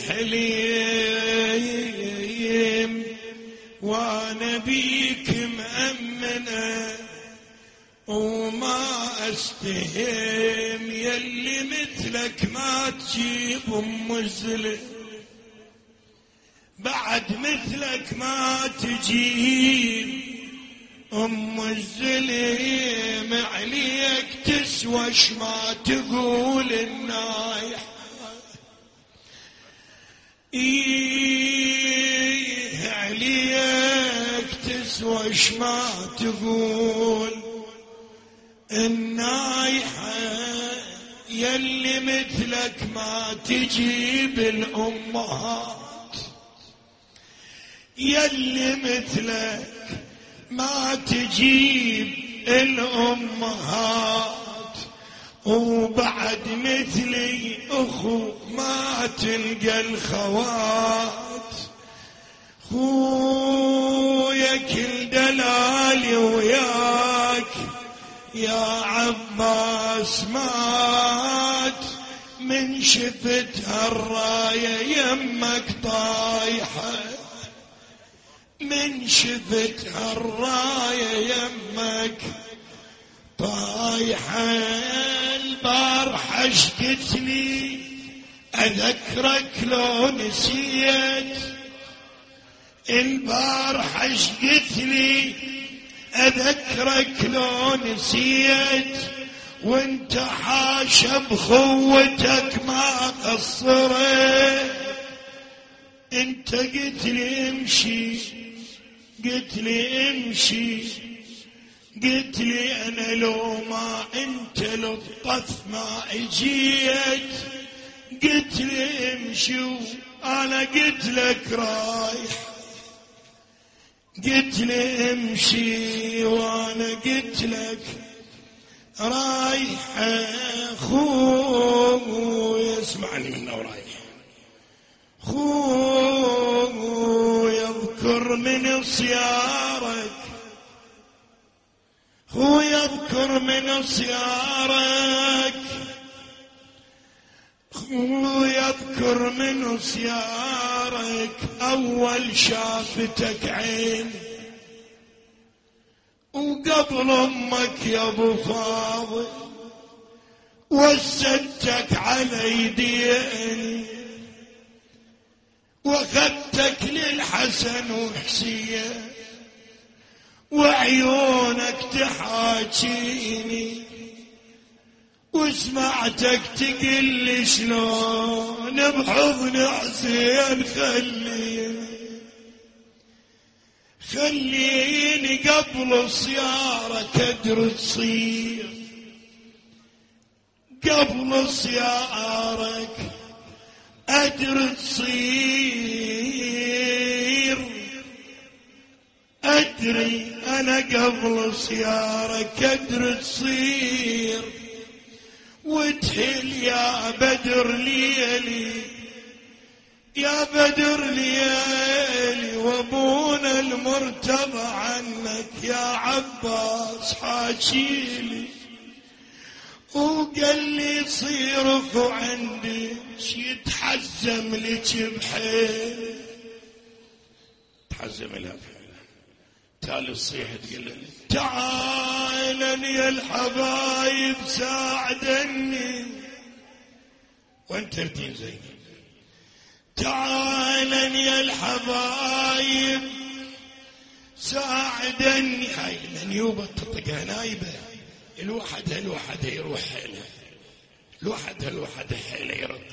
الحليم وانا بيك مأمنة وما استهم يلي مثلك ما تجيب ام الزلم بعد مثلك ما تجيب ام الزلم عليك تسوش ما تقول النايح ايه عليك تسوش ما تقول النايحة يلي مثلك ما تجيب الامهات يلي مثلك ما تجيب الأمهات وبعد مثلي أخو ما تلقى الخوات خويا كل دلالي وياك يا عباس مات من شفت هالراية يمك طايحة من شفت هالراية يمك طايحة البارحة شقت لي أذكرك لو نسيت البارحة شقت لي أذكرك لو نسيت وانت حاشا بخوتك ما قصرت انت قلت لي امشي قلت لي امشي قلت لي انا لو ما انت للطف ما اجيت قلت لي امشي انا قلت لك رايح قلت لي امشي وانا قلت لك رايح خوي اسمعني منه رايح خوي يذكر من صيارك خوي يذكر من صيارك خوي يذكر من صيارك أول شافتك عين وقبل أمك يا أبو فاضل وسدتك على يدين واخذتك للحسن وحسين وعيونك تحاكيني وسمعتك تقل شلون بحضن حسين خليني خليني قبل صيارك ادري تصير قبل صيارك أدري تصير أدري أنا قبل صيارك أدري تصير وتحل يا بدر ليلي يا بدر ليلي وابونا المرتضى عنك يا عباس حاكيلي وقال لي صيرك عندي يتحزم لك بحيل تحزم لها تالي الصيحة تقول لي تعالن يا الحبايب ساعدني وانت تردين زيني تعالى يا الحبايب ساعدني. هاي النيوبة تطقها نايبة، الوحدة الوحدة يروح حيله، الوحدة الوحدة حيله يرد.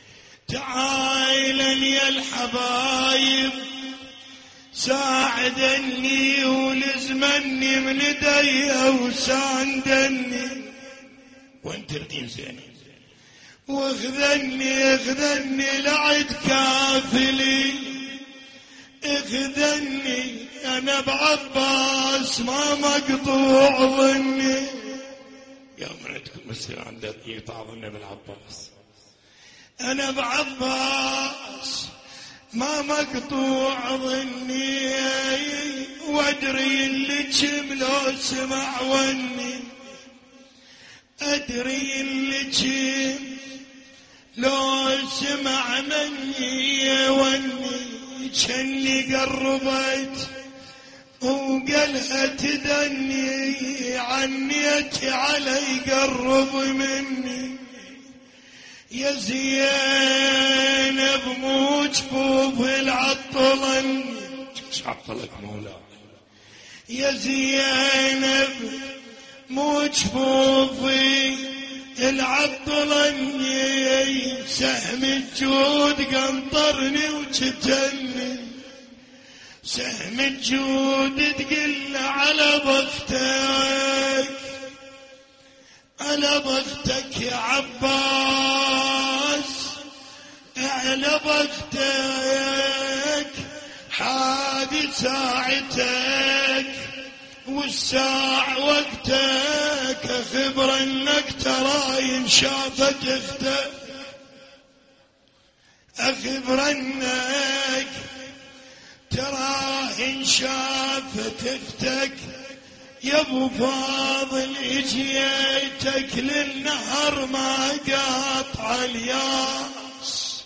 تعالى يا الحبايب ساعدني ولزمني من يدي وساندني، وين تردين زيني واخذني اخذني لعد كافلي، اخذني انا بعباس ما مقطوع ظني. يا مرتكم بصير عندك يقطع ظني بالعباس، انا بعباس ما مقطوع ظني، وادري اللي جم لو سمع وني، ادري اللي جم لو سمع مني وني، جني قربت وقالها تدني، عنيت علي قرب مني. يا زينب مو جفوف العطلن، ايش عطلك مولاي؟ يا زينب مو جفوفي العطلن، سهم الجود قنطرني وجتني، سهم الجود تقل على بختك، على بختك يا عباس، على بختك حادي ساعتك والساع وقتك، اخبر انك ترى انشافت اختك، اخبر انك ترى انشافت اختك. يا ابو فاضل اجيتك للنهر ما قاطع الياس،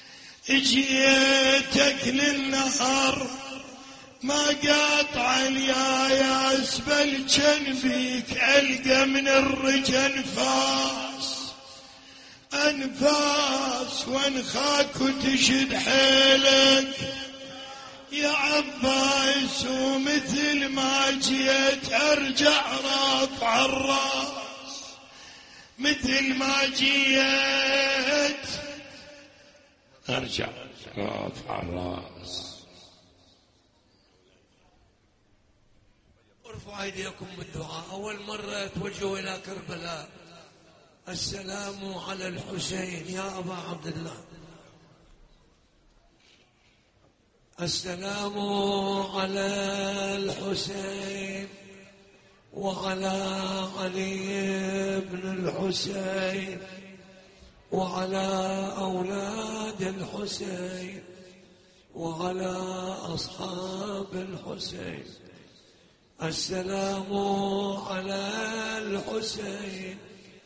اجيتك للنهر ما قاطع الياس، بل جنبيك القى من الرجا انفاس، انفاس وانخاك وتشد حيلك يا عباس، ومثل ما جيت ارجع رافع الراس، مثل ما جيت ارجع رافع الراس. ارفعوا ايديكم بالدعاء. اول مرة توجهوا الى كربلاء. السلام على الحسين يا ابا عبد الله، السلام على الحسين وعلى علي بن الحسين وعلى أولاد الحسين وعلى أصحاب الحسين. السلام على الحسين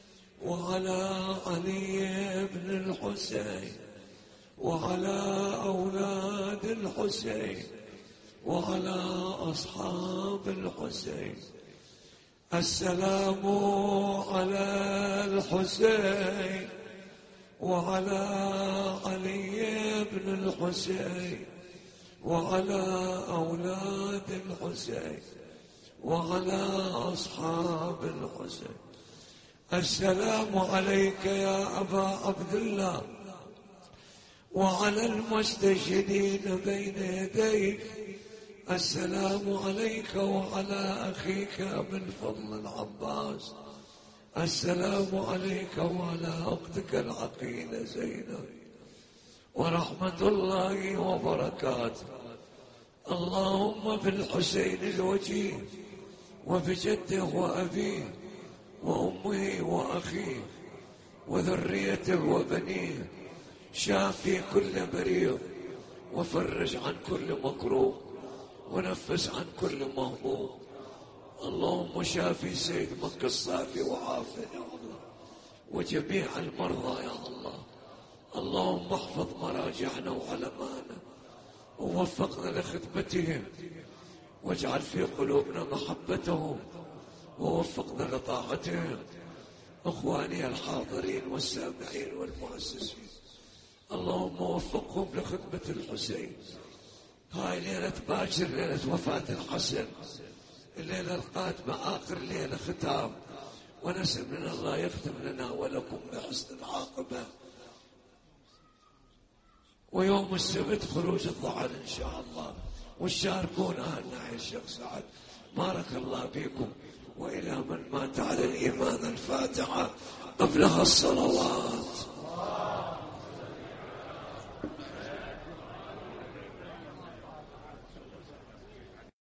وعلى علي بن الحسين وعلى أولاد الحسين وعلى أصحاب الحسين. السلام على الحسين وعلى علي بن الحسين وعلى أولاد الحسين وعلى أصحاب الحسين. السلام عليك يا أبا عبد الله وعلى المستشهدين بين يديك. السلام عليك وعلى أخيك من فضل العباس. السلام عليك وعلى أختك العقيلة زينب ورحمة الله وبركاته. اللهم بالحسين الوجيه وبجده وأبيه وأمه وأخيه وذريته وبنيه، شافي كل مريض وفرج عن كل مكروه ونفس عن كل مهموم. اللهم شافي سيد مكة الصافي وعافه يا الله وجميع المرضى يا الله. اللهم احفظ مراجعنا وعلمانا ووفقنا لخدمتهم واجعل في قلوبنا محبتهم ووفقنا لطاعتهم. اخواني الحاضرين والسامعين والمؤسسين، اللهم وفقهم لخدمة الحسين. هاي ليلة باكر، ليلة وفاة الحسن، الليلة القادمة آخر ليلة ختام، ونسأل من الله يختم لنا ولكم بحسن العاقبة. ويوم السبت خروج الضعن إن شاء الله، والشاركون أهلنا يا شيخ سعد. بارك الله بكم، وإلى من مات على الإيمان الفاتحة قبلها الصلوات.